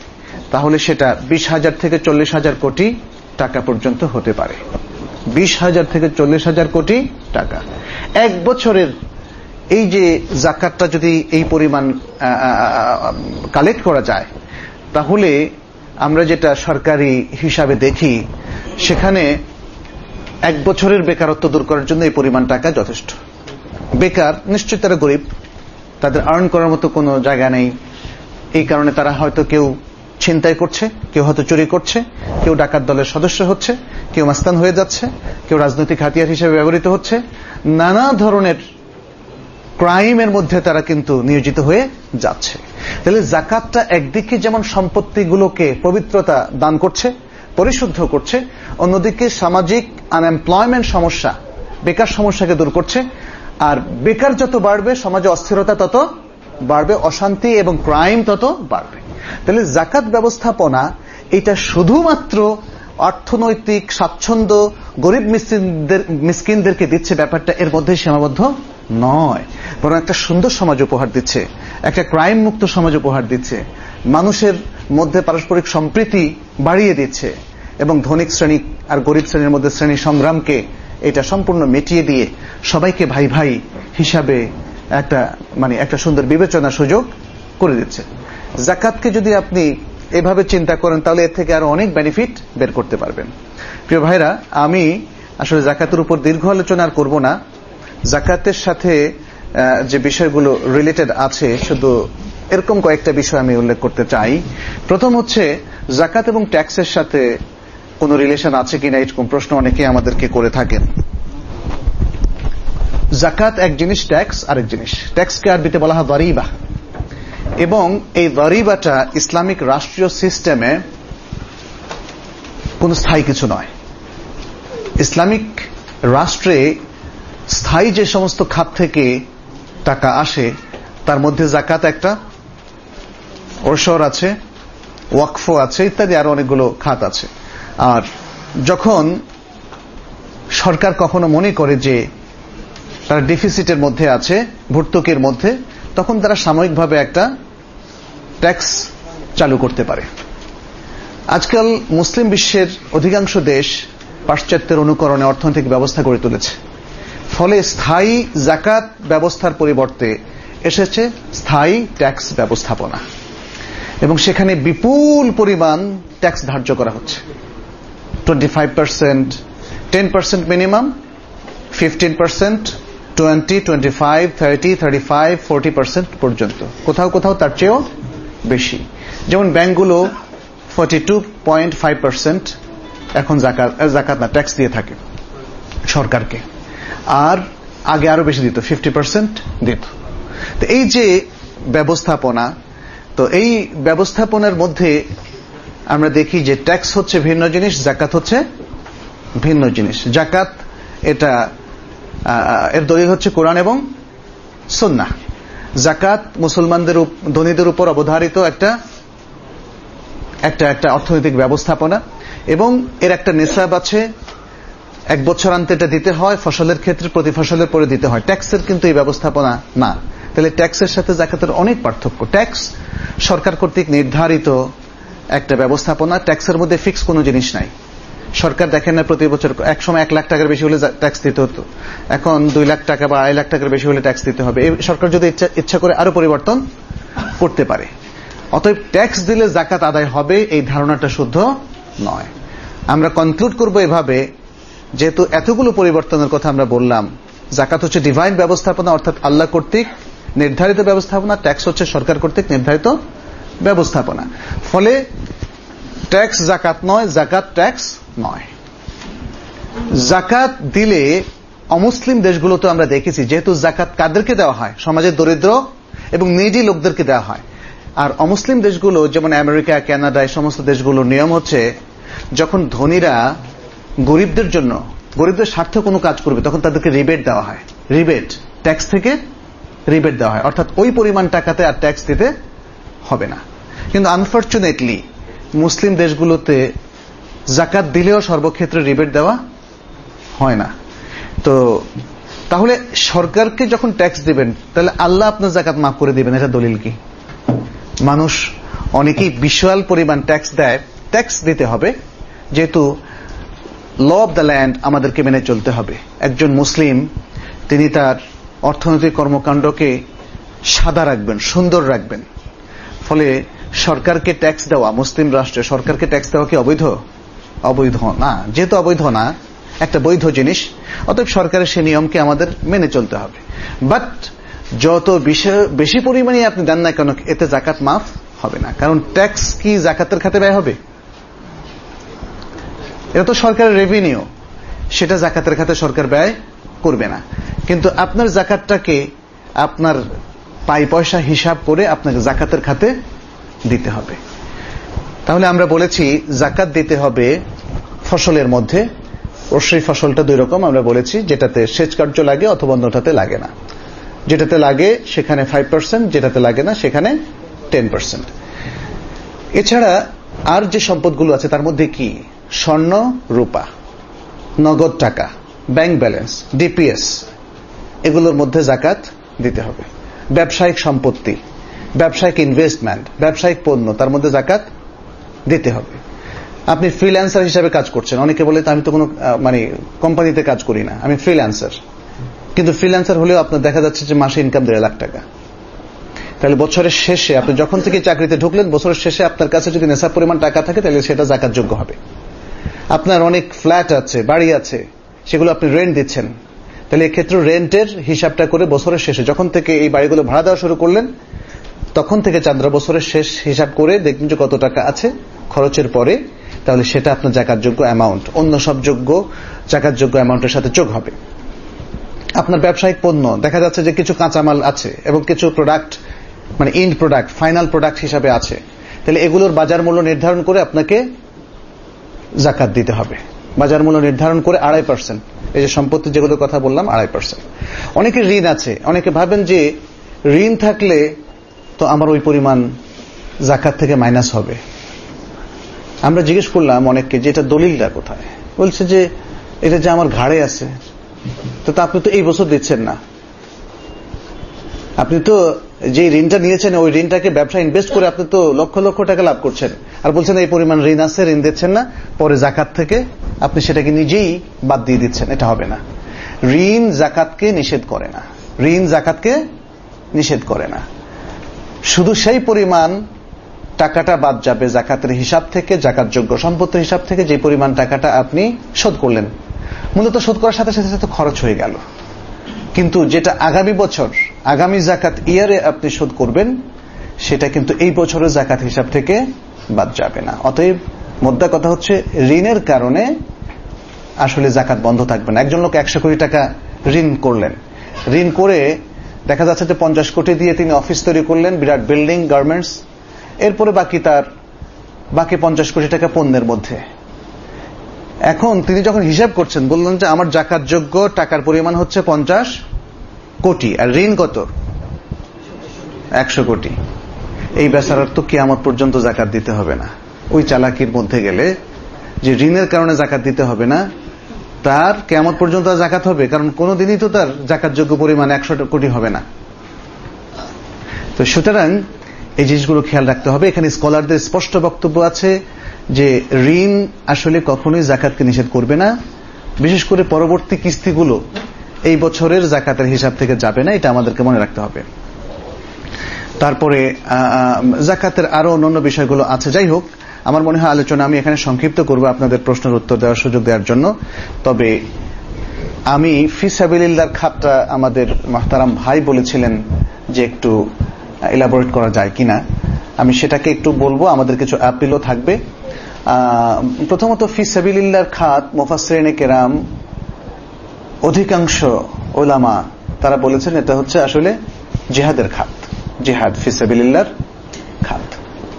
Speaker 3: তাহলে সেটা বিশ হাজার থেকে চল্লিশ হাজার কোটি টাকা পর্যন্ত হতে পারে। বিশ হাজার থেকে চল্লিশ হাজার কোটি টাকা এক বছরের। এই যে যাকাতটা যদি এই পরিমাণ কালেক্ট করা যায়, তাহলে আমরা যেটা সরকারি হিসাবে দেখি, সেখানে এক বছরের বেকারত্ব দূর করার জন্য এই পরিমাণ টাকা যথেষ্ট। বেকার নিশ্চয়ই তারা গরিব, তাদের আর্ন করার মতো কোনো জায়গা নেই, এই কারণে তারা হয়তো কেউ ছিনতাই করছে, কেউ হয়তো চুরি করছে, কেউ ডাকাত দলের সদস্য হচ্ছে, কেউ মাস্তান হয়ে যাচ্ছে, কেউ রাজনৈতিক হাতিয়ার হিসেবে ব্যবহৃত হচ্ছে, নানা ধরনের ক্রাইমের মধ্যে তারা কিন্তু নিয়োজিত হয়ে যাচ্ছে। তাহলে যাকাতটা একদিকে যেমন সম্পত্তিগুলোকে পবিত্রতা দান করছে, পরিশুদ্ধ করছে, অন্যদিকে সামাজিক আনএমপ্লয়মেন্ট সমস্যা, বেকার সমস্যাকে দূর করছে। আর বেকার যত বাড়বে, সমাজে অস্থিরতা তত বাড়বে, অশান্তি এবং ক্রাইম তত বাড়বে। তাহলে যাকাত ব্যবস্থাপনা এটা শুধুমাত্র অর্থনৈতিক স্বাচ্ছন্দ্য গরিব মিসকিনদের মিসকিনদেরকে দিচ্ছে, ব্যাপারটা এর মধ্যে সীমাবদ্ধ নয়, বরং একটা সুন্দর সমাজ উপহার দিচ্ছে, একটা ক্রাইম মুক্ত সমাজ উপহার দিচ্ছে, মানুষের মধ্যে পারস্পরিক সম্প্রীতি বাড়িয়ে দিচ্ছে এবং ধনিক শ্রেণী আর গরিব শ্রেণীর মধ্যে শ্রেণী সংগ্রামকে এটা সম্পূর্ণ মিটিয়ে দিয়ে সবাইকে ভাই ভাই হিসাবে একটা মানে একটা সুন্দর বিবেচনা সুযোগ করে দিচ্ছে। যাকাতকে যদি আপনি এভাবে চিন্তা করেন, তাহলে এর থেকে আরো অনেক বেনিফিট বের করতে পারবেন। প্রিয় ভাইরা, আমি আসলে যাকাতের উপর দীর্ঘ আলোচনা আর করব না। যাকাতের সাথে যে বিষয়গুলো রিলেটেড আছে, শুধু এরকম কয়েকটা বিষয় আমি উল্লেখ করতে চাই। প্রথম হচ্ছে, যাকাত এবং ট্যাক্সের সাথে কোন রিলেশন আছে কিনা এরকম প্রশ্ন অনেকে আমাদেরকে করে থাকেন। যাকাত এক জিনিস, ট্যাক্স আরেক জিনিস। ট্যাক্সকে আরবিতে বলা হয় দারিবা, এবং এই দারিবাটা ইসলামিক রাষ্ট্রীয় সিস্টেমে কোন স্থায়ী কিছু নয়। ইসলামিক রাষ্ট্রে স্থায়ী যে সমস্ত খাত থেকে টাকা আসে, তার মধ্যে যাকাত একটা, ওরসর আছে, ওয়াকফ আছে, ইত্যাদি আরো অনেকগুলো খাত আছে। আর যখন সরকার কখনো মনে করে যে তারা ডিফিসিটের মধ্যে আছে, ভর্তুকির মধ্যে, তখন তারা সাময়িকভাবে একটা ট্যাক্স চালু করতে পারে। আজকাল মুসলিম বিশ্বের অধিকাংশ দেশ পাশ্চাত্যের অনুকরণে অর্থনৈতিক ব্যবস্থা গড়ে তুলেছে, ফলে স্থায়ী যাকাত ব্যবস্থার পরিবর্তে এসেছে স্থায়ী ট্যাক্স ব্যবস্থাপনা, এবং সেখানে বিপুল পরিমাণ ট্যাক্স ধার্য করা হচ্ছে। Twenty five percent, ten percent minimum, fifteen percent, twenty, twenty five, thirty, thirty five, forty percent পর্যন্ত, কোথাও কোথাও তার চেয়েও বেশি। যেমন ব্যাংকগুলো forty two point five percent এখন যাকাত যাকাত না ট্যাক্স দিয়ে থাকে সরকারকে, আর আগে আরো বেশি দিত, ফিফটি পার্সেন্ট দিত। তো এই যে ব্যবস্থাপনা, তো এই ব্যবস্থাপনার মধ্যে আমরা দেখি যে ট্যাক্স হচ্ছে ভিন্ন জিনিস, যাকাত হচ্ছে ভিন্ন জিনিস। যাকাত এটা এর দলিল হচ্ছে কোরআন এবং সুন্নাহ। যাকাত মুসলমানদের ধনীদের উপর অবধারিত একটা একটা একটা অর্থনৈতিক ব্যবস্থাপনা, এবং এর একটা নিসাব আছে, এক বছর আনতে এটা দিতে হয়, ফসলের ক্ষেত্রে প্রতি ফসলের পরে দিতে হয়। ট্যাক্সের কিন্তু এই ব্যবস্থাপনা না। তাহলে ট্যাক্সের সাথে যাকাতের অনেক পার্থক্য। ট্যাক্স সরকার কর্তৃক নির্ধারিত একটা ব্যবস্থাপনা, ট্যাক্সের মধ্যে ফিক্স কোনো জিনিস নাই। সরকার দেখেন না প্রতি বছর এক সময় এক লাখ টাকার বেশি হলে ট্যাক্স দিতে হতো, এখন দুই লাখ টাকা বা আড়াই লাখ টাকার বেশি হলে ট্যাক্স দিতে হবে। এই সরকার যদি ইচ্ছা ইচ্ছা করে আরো পরিবর্তন করতে পারে। অতএব ট্যাক্স দিলে যাকাত আদায় হবে, এই ধারণাটা শুদ্ধ নয়। আমরা কনক্লুড করব এভাবে, যেহেতু এতগুলো পরিবর্তনের কথা আমরা বললাম, যাকাত হচ্ছে ডিভাইন ব্যবস্থাপনা, অর্থাৎ আল্লাহ কর্তৃক নির্ধারিত ব্যবস্থাপনা, ট্যাক্স হচ্ছে সরকার কর্তৃক নির্ধারিত ব্যবস্থাপনা। ফলে ট্যাক্স যাকাত নয়, যাকাত ট্যাক্স নয়। যাকাত দিলে অমুসলিম দেশগুলোতে আমরা দেখেছি, যেহেতু যাকাত কাদেরকে দেওয়া হয়, সমাজের দরিদ্র এবং নিডি লোকদেরকে দেওয়া হয়। আর অমুসলিম দেশগুলো যেমন আমেরিকা, কানাডা, এই সমস্ত দেশগুলোর নিয়ম হচ্ছে, যখন ধনীরা গরিবদের জন্য, গরিবদের স্বার্থে কোনো কাজ করবে, তখন তাদেরকে রিবেট দেওয়া হয়। রিবেট, ট্যাক্স থেকে রিবেট দেওয়া হয়, অর্থাৎ ওই পরিমাণ টাকাতে আর ট্যাক্স দিতে হবে না। কিন্তু আনফরচুনেটলি মুসলিম দেশগুলোতে যাকাত দিলেও সর্বক্ষেত্রে রিবেট দেওয়া হয় না। তো তাহলে সরকারকে যখন ট্যাক্স দিবেন, তাহলে আল্লাহ আপনার যাকাত মাফ করে দিবেন, এটা দলিল কি? মানুষ অনেকেই বিশাল পরিমাণ ট্যাক্স দেয়, ট্যাক্স দিতে হবে, যেহেতু ল অব দ্য ল্যান্ড আমাদেরকে মেনে চলতে হবে। একজন মুসলিম তিনি তার অর্থনৈতিক কর্মকাণ্ডকে সাদা রাখবেন, সুন্দর রাখবেন। ফলে সরকারকে ট্যাক্স দেওয়া, মুসলিম রাষ্ট্রে সরকারকে ট্যাক্স দেওয়া কি অবৈধ? অবৈধ না। যেহেতু অবৈধ না, একটা বৈধ জিনিস, অতএব সরকারের সেই নিয়মকে আমাদের মেনে চলতে হবে। বাট যত বেশি পরিমাণে আপনি দেন না কেন, এতে যাকাত মাফ হবে না। কারণ ট্যাক্স কি যাকাতের খাতে ব্যয় হবে? এটা তো সরকারের রেভিনিউ, সেটা যাকাতের খাতে সরকার ব্যয় করবে না। কিন্তু আপনার যাকাতটাকে আপনার পাই পয়সা হিসাব করে আপনাকে যাকাতের খাতে দিতে হবে। তাহলে আমরা বলেছি যাকাত দিতে হবে ফসলের মধ্যে। অবশ্যই ফসলটা দুই রকম আমরা বলেছি, যেটাতে সেচ কার্য লাগে অথবা অন্যটাতে লাগে না। যেটাতে লাগে সেখানে ফাইভ পার্সেন্ট, যেটাতে লাগে না সেখানে টেন পার্সেন্ট। এছাড়া আর যে সম্পদগুলো আছে তার মধ্যে কি? স্বর্ণ, রূপা, নগদ টাকা, ব্যাংক ব্যালেন্স, ডিপিএস, এগুলোর মধ্যে যাকাত দিতে হবে। ব্যবসায়িক সম্পত্তি, ব্যবসায়িক ইনভেস্টমেন্ট, ব্যবসায়িক পণ্য, তার মধ্যে যাকাত দিতে হবে। আপনি ফ্রিল্যান্সার হিসাবে কাজ করছেন, অনেকে বলে আমি তো কোনো মানে কোম্পানিতে কাজ করি না, আমি ফ্রিল্যান্সার। কিন্তু ফ্রিল্যান্সার হলেও আপনার দেখা যাচ্ছে যে মাসে ইনকাম দেড় লাখ টাকা। তাহলে বছরের শেষে আপনি যখন থেকে চাকরিতে ঢুকলেন, বছরের শেষে আপনার কাছে যদি নেশাব পরিমাণ টাকা থাকে তাহলে সেটা যাকাতযোগ্য হবে। আপনার অনেক ফ্ল্যাট আছে, বাড়ি আছে, সেগুলো আপনি রেন্ট দিচ্ছেন, তাহলে এক্ষেত্রে রেন্টের হিসাবটা করে বছরের শেষে যখন থেকে এই বাড়িগুলো ভাড়া দেওয়া শুরু করলেন তখন থেকে চান্দ্র বছরের শেষ হিসাব করে দেখবেন যে কত টাকা আছে খরচের পরে, তাহলে সেটা আপনার যাকাতযোগ্য অ্যামাউন্ট অন্য সব যোগ্য যাকাতযোগ্য অ্যামাউন্টের সাথে যোগ হবে। আপনার ব্যবসায়িক পণ্য, দেখা যাচ্ছে যে কিছু কাঁচামাল আছে এবং কিছু প্রোডাক্ট মানে ইন্ড প্রোডাক্ট, ফাইনাল প্রোডাক্ট হিসাবে আছে, তাহলে এগুলোর বাজার মূল্য নির্ধারণ করে আপনাকে যাকাত দিতে হবে। বাজার মূল্য নির্ধারণ করে আড়াই পার্সেন্ট, এই যে সম্পত্তি যেগুলোর কথা বললাম আড়াই পার্সেন্ট। অনেকের ঋণ আছে, অনেকে ভাবেন যে ঋণ থাকলে তো আমার ওই পরিমাণ যাকাত থেকে মাইনাস হবে। আমরা জিজ্ঞেস করলাম অনেককে যে এটা দলিলটা কোথায়, বলছে যে এটা যে আমার ঘাড়ে আছে, তো আপনি তো এই বছর দিচ্ছেন না, আপনি তো যে ঋণটা নিয়েছেন ওই ঋণটাকে ব্যবসা ইনভেস্ট করে আপনি তো লক্ষ লক্ষ টাকা লাভ করছেন, আর বলছেন এই পরিমাণ ঋণ আছে, ঋণ দিচ্ছেন না, পরে যাকাত থেকে আপনি সেটাকে নিজেই বাদ দিয়ে দিচ্ছেন। এটা হবে না। ঋণ যাকাতকে নিষেধ করে না, ঋণ যাকাতকে নিষেধ করে না। শুধু সেই পরিমাণ টাকাটা বাদ যাবে যাকাতের হিসাব থেকে, যাকাতযোগ্য সম্পত্তির হিসাব থেকে, যে পরিমাণ টাকাটা আপনি শোধ করলেন। মূলত শোধ করার সাথে সাথে তো খরচ হয়ে গেল, কিন্তু যেটা আগামী বছর আগামী যাকাত ইয়ারে আপনি শোধ করবেন সেটা কিন্তু এই বছরের যাকাত হিসাব থেকে বাদ যাবে না। অতএব মোদ্দা কথা হচ্ছে ঋণের কারণে আসলে যাকাত বন্ধ থাকবে না। একজন লোক একশো কোটি টাকা ঋণ করলেন, ঋণ করে দেখা যাচ্ছে যে পঞ্চাশ কোটি দিয়ে তিনি অফিস তৈরি করলেন, বিরাট বিল্ডিং, গার্মেন্টস, এরপরে বাকি তার বাকি পঞ্চাশ কোটি টাকা পণ্যের মধ্যে। এখন তিনি যখন হিসাব করছেন বললেন যে আমার যাকাতযোগ্য টাকার পরিমাণ হচ্ছে পঞ্চাশ কোটি আর ঋণ কত? একশো কোটি। এই বেচারার তো কিয়ামত পর্যন্ত যাকাত দিতে হবে না। ওই চালাকির মধ্যে গেলে যে ঋণের কারণে যাকাত দিতে হবে না, তার কিয়ামত পর্যন্ত যাকাত হবে, কারণ কোনদিনই তো তার যাকাতযোগ্য পরিমাণ একশো কোটি হবে না। তো সুতরাং এই জিনিসগুলো খেয়াল রাখতে হবে। এখানে স্কলারদের স্পষ্ট বক্তব্য আছে যে ঋণ আসলে কখনোই যাকাতকে নিষেধ করবে না, বিশেষ করে পরবর্তী কিস্তিগুলো এই বছরের যাকাতের হিসাব থেকে যাবে না, এটা আমাদেরকে মনে রাখতে হবে। তারপরে যাকাতের আরো অন্যান্য বিষয়গুলো আছে। যাই হোক, আমার মনে হয় আলোচনা আমি এখানে সংক্ষিপ্ত করব আপনাদের প্রশ্নের উত্তর দেওয়ার সুযোগ দেওয়ার জন্য। তবে আমি ফি সাবিলিল্লাহর খাতটা আমাদের মুহতারাম ভাই বলেছিলেন যে একটু এলাবোরেট করা যায় কিনা, আমি সেটাকে একটু বলবো। আমাদের কিছু আপিলও থাকবে। প্রথমত ফি সাবিলিল্লাহর খাত মুফাসসিরিনে কেরাম অধিকাংশ ওলামা তারা বলেছেন এটা হচ্ছে আসলে জিহাদের খাত, জিহাদ ফি সাবিলিল্লাহর খাত।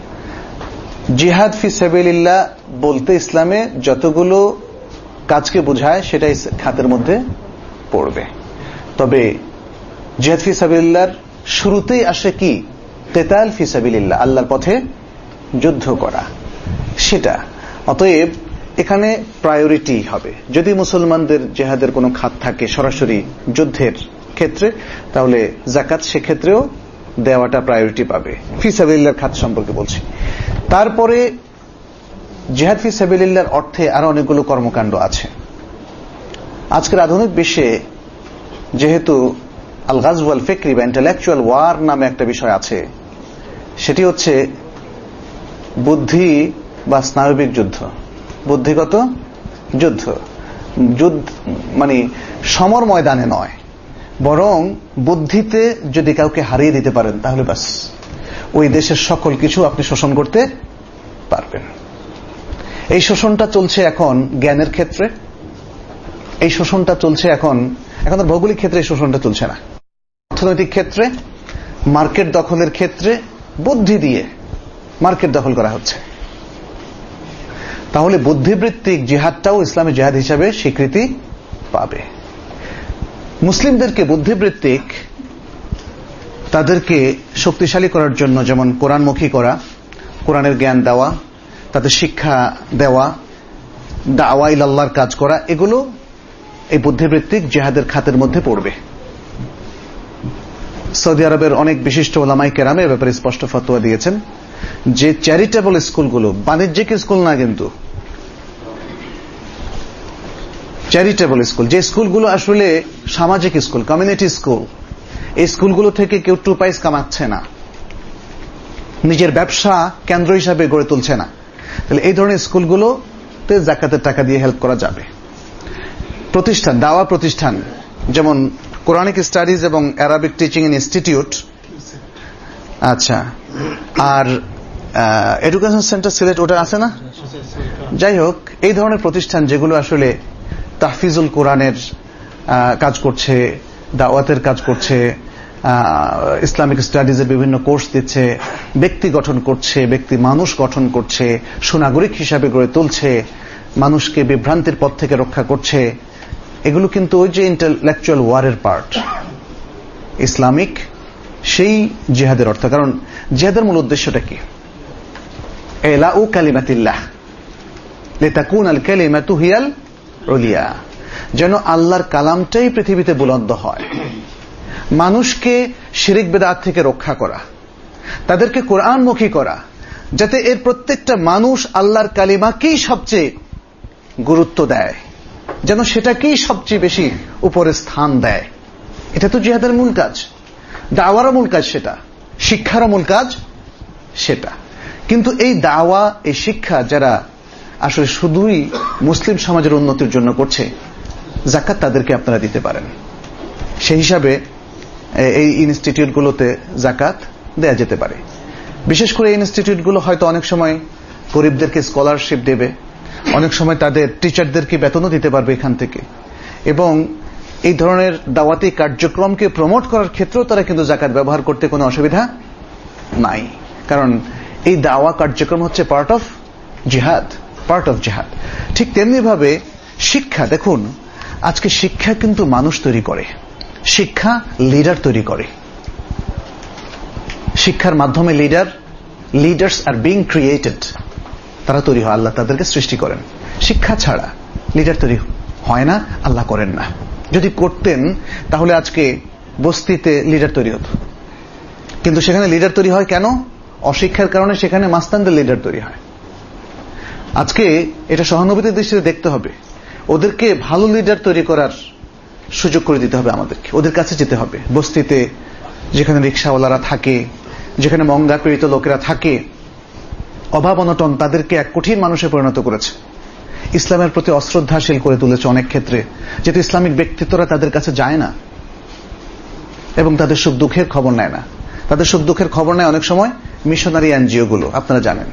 Speaker 3: জিহাদ ফি সাবিলিল্লাহ বলতে ইসলামে যতগুলো কাজকে বোঝায় সেটাই খাতের মধ্যে পড়বে। তবে জিহাদ ফি সাবিলিল্লাহর শুরুতেই আসে কি? কিতাল ফি সাবিলিল্লাহ, আল্লাহর পথে যুদ্ধ করা, সেটা। অতএব এখানে প্রায়োরিটি হবে। যদি মুসলমানদের জিহাদের কোনো খাত থাকে সরাসরি যুদ্ধের ক্ষেত্রে, তাহলে যাকাত সেক্ষেত্রেও দেওয়াটা প্রায়োরিটি পাবে। ফি সাবিলিল্লাহর খাত সম্পর্কে বলছি। তারপরে জিহাদ ফি সাবিলিল্লাহর অর্থে আরো অনেকগুলো কর্মকাণ্ড আছে। আজকের আধুনিক বিশ্বে যেহেতু আল গাজওয়াল ওয়াল ফিকরি বা ইন্টেলেকচুয়াল ওয়ার নামে একটা বিষয় আছে, সেটি হচ্ছে বুদ্ধি বা স্নায়বিক যুদ্ধ, বুদ্ধিগত যুদ্ধ। যুদ্ধ মানে সমর ময়দানে নয়, বরং বুদ্ধিতে যদি কাউকে হারিয়ে দিতে পারেন তাহলে বাস ওই দেশের সকল কিছু আপনি শোষণ করতে পারবেন। এই শোষণটা চলছে এখন জ্ঞানের ক্ষেত্রে, এই শোষণটা চলছে এখন এখন ভৌগোলিক ক্ষেত্রে এই শোষণটা চলছে না, অর্থনৈতিক ক্ষেত্রে, মার্কেট দখলের ক্ষেত্রে বুদ্ধি দিয়ে মার্কেট দখল করা হচ্ছে। তাহলে বুদ্ধিবৃত্তিক জিহাদটাও ইসলামী জিহাদ হিসাবে স্বীকৃতি পাবে। মুসলিমদেরকে বুদ্ধিবৃত্তিক তাদেরকে শক্তিশালী করার জন্য যেমন কোরআনমুখী করা, কোরআনের জ্ঞান দেওয়া, তাদের শিক্ষা দেওয়া, দাওয়া ইলা আল্লাহর কাজ করা, এগুলো এই বুদ্ধিবৃত্তিক জিহাদের খাতের মধ্যে পড়বে। সৌদি আরবের অনেক বিশিষ্ট ওলামায়ে কেরাম এর ব্যাপারে স্পষ্ট ফতোয়া দিয়েছেন যে চ্যারিটেবল স্কুলগুলো, বাণিজ্যিক স্কুল না, কিন্তু চ্যারিটেবল স্কুল, যে স্কুলগুলো আসলে সামাজিক স্কুল, কমিউনিটি স্কুল, এই স্কুলগুলো থেকে কেউ টু পাইস কামাচ্ছে না, নিজের ব্যবসা কেন্দ্র হিসাবে গড়ে তুলছে না, তাহলে এই ধরনের স্কুলগুলোতে যাকাতের টাকা দিয়ে হেল্প করা যাবে। প্রতিষ্ঠান, দাওয়া প্রতিষ্ঠান যেমন কোরআনিক স্টাডিজ এবং অ্যারাবিক টিচিং ইনস্টিটিউট, আচ্ছা, আর এডুকেশন সেন্টার সিলেট ওটা আছে না, যাই হোক, এই ধরনের প্রতিষ্ঠান যেগুলো আসলে তাহফিজুল কোরআনের কাজ করছে, দাওয়াতের কাজ করছে, ইসলামিক স্টাডিজের বিভিন্ন কোর্স দিচ্ছে, ব্যক্তি গঠন করছে, ব্যক্তি মানুষ গঠন করছে, সুনাগরিক হিসাবে গড়ে তুলছে, মানুষকে বিভ্রান্তির পথ থেকে রক্ষা করছে, এগুলো কিন্তু ওই যে ইন্টেলেকচুয়াল ওয়ারের পার্ট, ইসলামিক সেই জিহাদের অর্থ। কারণ জিহাদের মূল উদ্দেশ্যটা কি? ইলাউ কালিমাতিল্লাহ লিতাকুনাল কালিমাতু হিয়াল উলিয়া, যেন আল্লাহর কালামটাই পৃথিবীতে বুলন্দ হয়। মানুষকে শিরিক বিদআত থেকে রক্ষা করা, তাদেরকে কোরআনমুখী করা, যাতে এর প্রত্যেকটা মানুষ আল্লাহর কালিমাকেই সবচেয়ে গুরুত্ব দেয়, যেন সেটাকেই সবচেয়ে বেশি উপরে স্থান দেয়। এটা তো জিহাদের মূল কাজ, দাওয়ারও মূল কাজ সেটা, শিক্ষারও মূল কাজ সেটা। কিন্তু এই দাওয়া, এই শিক্ষা যারা আসলে শুধুই মুসলিম সমাজের উন্নতির জন্য করছে, যাকাত তাদেরকে আপনারা দিতে পারেন। সেই হিসাবে এই ইনস্টিটিউটগুলোতে যাকাত দেয়া যেতে পারে। বিশেষ করে এই ইনস্টিটিউটগুলো হয়তো অনেক সময় গরিবদেরকে স্কলারশিপ দেবে, অনেক সময় তাদের টিচারদেরকে বেতনও দিতে পারবে এখান থেকে, এবং এই ধরনের দাওয়াতি কার্যক্রমকে প্রমোট করার ক্ষেত্রেও তারা কিন্তু যাকাত ব্যবহার করতে কোনো অসুবিধা নাই। কারণ এই দাওয়া কার্যক্রম হচ্ছে পার্ট অফ জিহাদ, পার্ট অফ জিহাদ। ঠিক তেমনি ভাবে শিক্ষা, দেখুন আজকে শিক্ষা কিন্তু মানুষ তৈরি করে, শিক্ষা লিডার তৈরি করে। শিক্ষার মাধ্যমে leader leaders are being created, তারা তৈরি হয়, আল্লাহ তাদেরকে সৃষ্টি করেন। শিক্ষা ছাড়া লিডার তৈরি হয় না, আল্লাহ করেন না। যদি করতেন তাহলে আজকে বস্তিতে লিডার তৈরি হতো, কিন্তু সেখানে লিডার তৈরি হয় কেন? অশিক্ষার কারণে সেখানে মাস্তানদের লিডার তৈরি হয়। আজকে এটা সহানুভূতির দৃষ্টিতে দেখতে হবে, ওদেরকে ভালো লিডার তৈরি করার সুযোগ করে দিতে হবে আমাদেরকে, ওদের কাছে যেতে হবে। বস্তিতে যেখানে রিক্সাওয়ালারা থাকে, যেখানে মঙ্গাকৃত লোকেরা থাকে, অভাব অনটন তাদেরকে এক কঠিন মানুষে পরিণত করেছে, ইসলামের প্রতি অশ্রদ্ধাশীল করে তুলেছে অনেক ক্ষেত্রে, যেহেতু ইসলামিক ব্যক্তিত্বরা তাদের কাছে যায় না এবং তাদের সুখ দুঃখের খবর নেয় না। তাদের সুখ দুঃখের খবর নেয় অনেক সময় মিশনারি এনজিও গুলো, আপনারা জানেন।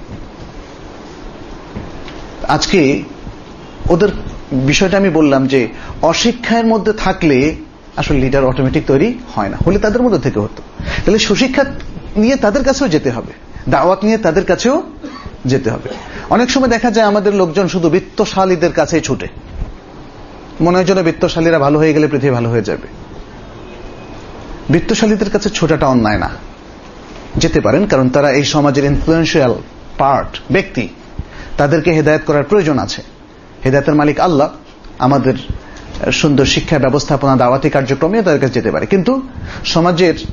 Speaker 3: আজকে ওদের বিষয়টা আমি বললাম যে অশিক্ষার মধ্যে থাকলে আসলে লিডার অটোমেটিক তৈরি হয় না, হলে তাদের মধ্যে থেকে হতো। তাহলে সুশিক্ষা নিয়ে তাদের কাছেও যেতে হবে, দাওয়াত নিয়ে তাদের কাছেও যেতে হবে। অনেক সময় দেখা যায় আমাদের লোকজন শুধু বিত্তশালীদের কাছেই ছুটে, মনে হয় যেন বিত্তশালীরা ভালো হয়ে গেলে পৃথিবী ভালো হয়ে যাবে। বিত্তশালীদের কাছে ছোটাটা অন্যায় না, যেতে পারেন, কারণ তারা এই সমাজের ইনফ্লুয়েন্সিয়াল পার্ট, ব্যক্তি, তাদেরকে হেদায়েত করার প্রয়োজন আছে। হেদায়েতের মালিক আল্লাহ। আমাদের সুন্দর শিক্ষা ব্যবস্থাপনা, দাওয়াতি কার্যক্রমে তাদের কাছে যেতে পারে, কিন্তু সমাজের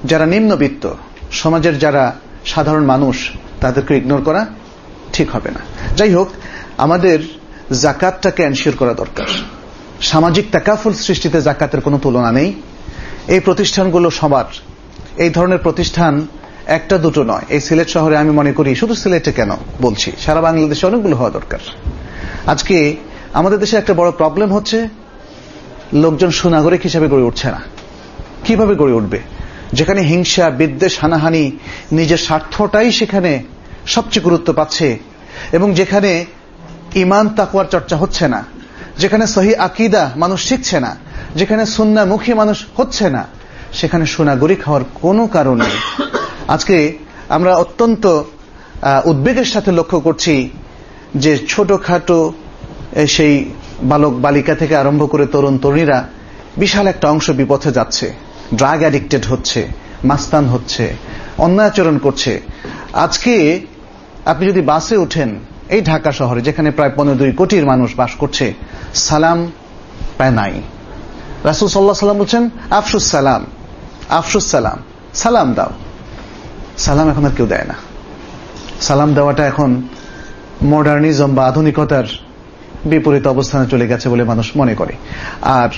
Speaker 3: যারা নিম্নবিত্ত, সমাজের যারা সাধারণ মানুষ, তাদেরকে ইগনোর করা ঠিক হবে না। যাই হোক, আমাদের যাকাতটাকে এনশিওর করা দরকার। সামাজিক তাকাফুল সৃষ্টিতে যাকাতের কোনো তুলনা নেই। এই প্রতিষ্ঠানগুলো সবার, এই ধরনের প্রতিষ্ঠান একটা দুটো নয়। এই সিলেট শহরে আমি মনে করি, শুধু সিলেটে কেন বলছি, সারা বাংলাদেশে অনেকগুলো হওয়া দরকার। আজকে আমাদের দেশে একটা বড় প্রবলেম হচ্ছে, লোকজন সুনাগরিক হিসেবে গড়ে উঠছে না। কিভাবে গড়ে উঠবে? যেখানে হিংসা, বিদ্বেষ, হানাহানি, নিজের স্বার্থটাই সেখানে সবচেয়ে গুরুত্ব পাচ্ছে, এবং যেখানে ঈমান তাকওয়ার চর্চা হচ্ছে না, যেখানে সহি আকীদা মানুষ শিখছে না, যেখানে সুন্নাহমুখী মানুষ হচ্ছে না, সেখানে সুনাগরিক হওয়ার কোনো কারণ নেই। আজকে আমরা অত্যন্ত উদ্বেগের সাথে লক্ষ্য করছি যে ছোটখাটো সেই বালক বালিকা থেকে আরম্ভ করে তরুণ তরুণীরা বিশাল একটা অংশ বিপথে যাচ্ছে, ড্রাগ অ্যাডিক্টেড হচ্ছে, মাস্তান হচ্ছে, অন্যায় আচরণ করছে। আজকে আপনি যদি বাসে উঠেন, এই ঢাকা শহরে যেখানে প্রায় পনেরো দুই কোটির মানুষ বাস করছে, সালাম প্রায় নাই। রাসূল সাল্লাল্লাহু আলাইহি ওয়াসাল্লাম বলছেন, আফশুস সালাম, আফশুস সালাম, সালাম দাও। সালাম এখন আর কেউ দেয় না। সালাম দেওয়াটা এখন মডার্নিজম বা আধুনিকতার বিপরীত অবস্থানে চলে গেছে বলে মানুষ মনে করে। আর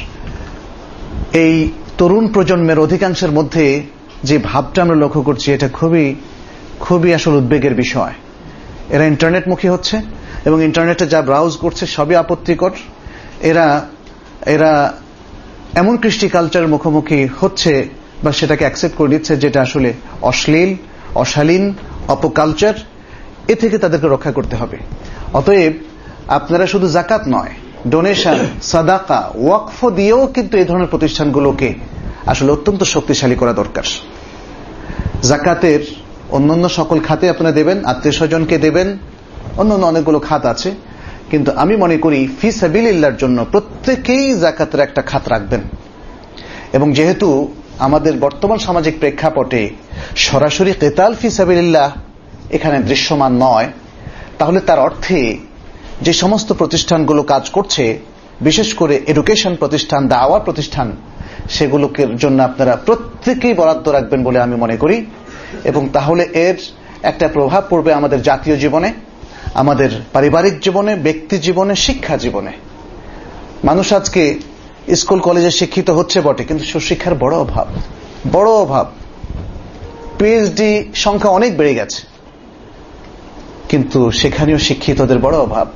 Speaker 3: এই তরুণ প্রজন্মের অধিকাংশের মধ্যে যে ভাবটা আমরা লক্ষ্য করছি, এটা খুবই খুবই আসলে উদ্বেগের বিষয়। এরা ইন্টারনেটমুখী হচ্ছে এবং ইন্টারনেটে যা ব্রাউজ করছে সবই আপত্তিকর। এরা এরা এমন কৃষ্টি কালচারের মুখোমুখি হচ্ছে বা সেটাকে অ্যাকসেপ্ট করে দিচ্ছে যেটা আসলে অশ্লীল, অশালীন, অপকালচার। এ থেকে তাদেরকে রক্ষা করতে হবে। অতএব আপনারা শুধু যাকাত নয়, ডোনেশন, সাদাকা, ওয়াকফ দিয়েও কিন্তু এই ধরনের প্রতিষ্ঠানগুলোকে আসলে অত্যন্ত শক্তিশালী করা দরকার। যাকাতের অন্যান্য সকল খাতে আপনারা দেবেন, আত্মীয় স্বজনকে দেবেন, অন্যান্য অনেকগুলো খাত আছে, কিন্তু আমি মনে করি ফি সাবিলিল্লাহর জন্য প্রত্যেকেই যাকাতের একটা খাত রাখবেন। এবং যেহেতু আমাদের বর্তমান সামাজিক প্রেক্ষাপটে সরাসরি কিতাল ফি সাবিলিল্লাহ এখানে দৃশ্যমান নয়, তাহলে তার অর্থে যে সমস্ত প্রতিষ্ঠানগুলো কাজ করছে, বিশেষ করে এডুকেশন প্রতিষ্ঠান, দাওয়া প্রতিষ্ঠান, সেগুলোকে জন্য আপনারা প্রত্যেকেই বরাদ্দ রাখবেন বলে আমি মনে করি। এবং তাহলে এর একটা প্রভাব পড়বে আমাদের জাতীয় জীবনে, আমাদের পারিবারিক জীবনে, ব্যক্তি জীবনে, শিক্ষা জীবনে। মানুষ আজকে স্কুল কলেজে শিক্ষিত হচ্ছে বটে, কিন্তু সুশিক্ষার বড় অভাব, বড় অভাব। পিএইচডি সংখ্যা অনেক বেড়ে গেছে, কিন্তু সেখানেও শিক্ষিতদের বড় অভাব।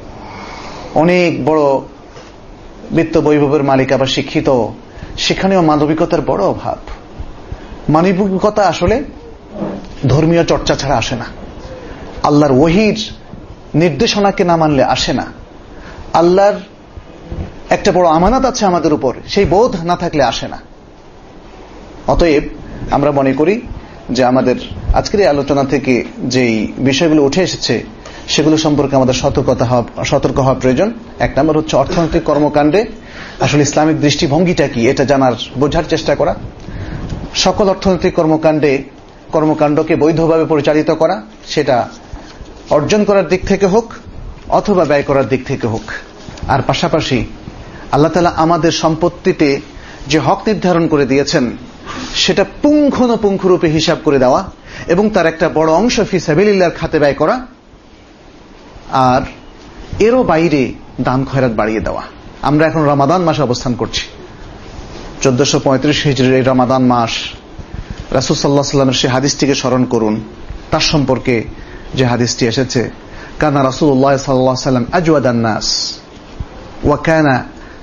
Speaker 3: অনেক বড় বিত্ত বৈভবের মালিক আবার শিক্ষিত, সেখানেও মানবিকতার বড় অভাব। মানবিকতা আসলে ধর্মীয় চর্চা ছাড়া আসে না। আল্লাহর ওহীর নির্দেশনাকে না মানলে আসে না। আল্লাহর একটা বড় আমানত আছে আমাদের উপর, সেই বোধ না থাকলে আসে না। অতএব আমরা মনে করি যে আমাদের আজকের এই আলোচনা থেকে যেই বিষয়গুলো উঠে এসেছে সেগুলো সম্পর্কে আমাদের সতর্কতা হওয়া সতর্ক হওয়া প্রয়োজন। এক নম্বর হচ্ছে অর্থনৈতিক কর্মকাণ্ডে আসলে ইসলামিক দৃষ্টিভঙ্গিটা কি, এটা জানার, বোঝার চেষ্টা করা। সকল অর্থনৈতিক কর্মকাণ্ডে কর্মকাণ্ডকে বৈধভাবে পরিচালিত করা, সেটা অর্জন করার দিক থেকে হোক অথবা ব্যয় করার দিক থেকে হোক। আর পাশাপাশি আল্লাহ তাআলা আমাদের সম্পত্তিতে যে হক নির্ধারণ করে দিয়েছেন সেটা পুঙ্খানুপুঙ্খরূপে হিসাব করে দেওয়া এবং তার একটা বড় অংশ ফি সাবিলিল্লাহর খাতে ব্যয় করা, আর এরও বাইরে দান খয়রাত বাড়িয়ে দেওয়া। আমরা এখন রমাদান মাসে অবস্থান করছি, চোদ্দশো পঁয়ত্রিশ হিজরির এই রমাদান মাস। রাসূল সাল্লাল্লাহু আলাইহি ওয়াসাল্লামের সেই হাদিসটিকে স্মরণ করুন। তার সম্পর্কে যে হাদিসটি এসেছে, কানা রাসূলুল্লাহ সাল্লাল্লাহু আলাইহি ওয়াসাল্লাম আজওয়াদান নাস ওয়া কানা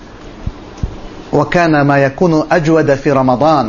Speaker 3: ওয়া কানা মা ইয়াকুনু আজওয়াদা ফি রমাদান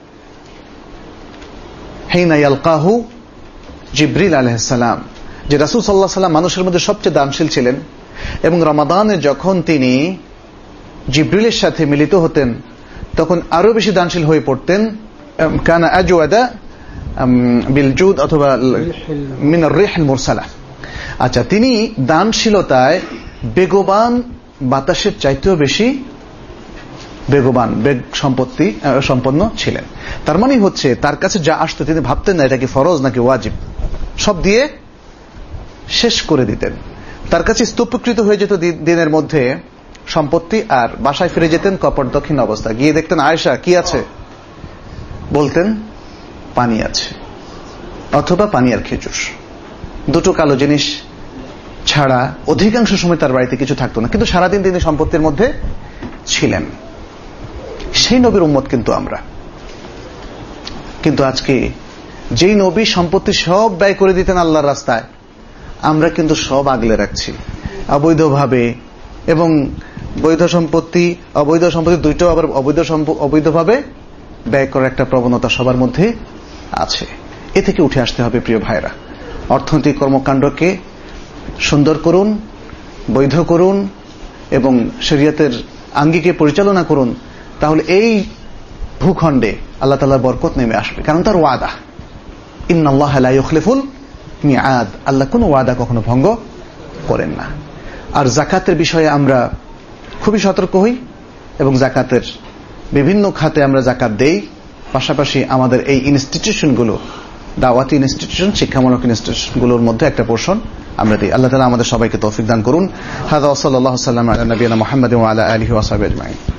Speaker 3: হিনা ইয়ালকাহু জিবরিল আলাইহিস সালাম। যে রাসূল সাল্লাল্লাহু আলাইহি ওয়াসাল্লাম মানুষের মধ্যে সবচেয়ে দানশীল ছিলেন এবং রমাদানে যখন তিনি জিবরিলের সাথে মিলিত হতেন তখন আরো বেশি দানশীল হয়ে পড়তেন। কানা আজওয়াদা বিল জুদ অথবা মিনার রিহিল মুরসালা। আচ্ছা, তিনি দানশীলতায় বেগবান বাতাসের চাইতেও বেশি বেগবান, বেগ সম্পত্তি সম্পন্ন ছিলেন। তার মানে হচ্ছে তার কাছে যা আসতো তিনি ভাবতেন না এটা কি ফরজ নাকি ওয়াজিব, সব দিয়ে শেষ করে দিতেন। তার কাছে স্তূপীকৃত হয়ে যেত দিনের মধ্যে সম্পত্তি, আর বাসায় ফিরে যেতেন কপট দক্ষিণ অবস্থা। গিয়ে দেখতেন আয়েশা কি আছে, বলতেন পানি আছে, অথবা পানি আর খেজুর, দুটো কালো জিনিস ছাড়া অধিকাংশ সময় তার বাড়িতে কিছু থাকতো না, কিন্তু সারাদিন তিনি সম্পত্তির মধ্যে ছিলেন। সেই নবীর উম্মত কিন্তু আমরা। কিন্তু আজকে যেই নবী সম্পত্তি সব ব্যয় করে দিতেন আল্লাহর রাস্তায়, আমরা কিন্তু সব আগলে রাখছি অবৈধভাবে, এবং বৈধ সম্পত্তি অবৈধ সম্পত্তি দুইটাও আবার অবৈধ অবৈধভাবে ব্যয় করার একটা প্রবণতা সবার মধ্যে আছে। এ থেকে উঠে আসতে হবে প্রিয় ভাইরা। অর্থনৈতিক কর্মকাণ্ডকে সুন্দর করুন, বৈধ করুন এবং শরীয়তের আঙ্গিকে পরিচালনা করুন, তাহলে এই ভূখণ্ডে আল্লাহ তাআলার বরকত নেমে আসবে। কারণ তার ওয়াদা, ইন্নাল্লাহা লা ইউখলিফুল মিআদ, আল্লাহ কোনো ওয়াদা কখনো ভঙ্গ করেন না। আর যাকাতের বিষয়ে আমরা খুবই সতর্ক হই এবং যাকাতের বিভিন্ন খাতে আমরা যাকাত দেই, পাশাপাশি আমাদের এই ইনস্টিটিউশনগুলো, দাওয়াতি ইনস্টিটিউশন, শিক্ষামূলক ইনস্টিটিউশনগুলোর মধ্যে একটা পোর্শন আমরা দিই। আল্লাহ তাআলা আমাদের সবাইকে তৌফিক দান করুন। হাযা ওয়া সাল্লাল্লাহু আলা নবিয়িনা মুহাম্মাদিন ওয়া আলা আলিহি ওয়া সাহবিহি আজমাইন।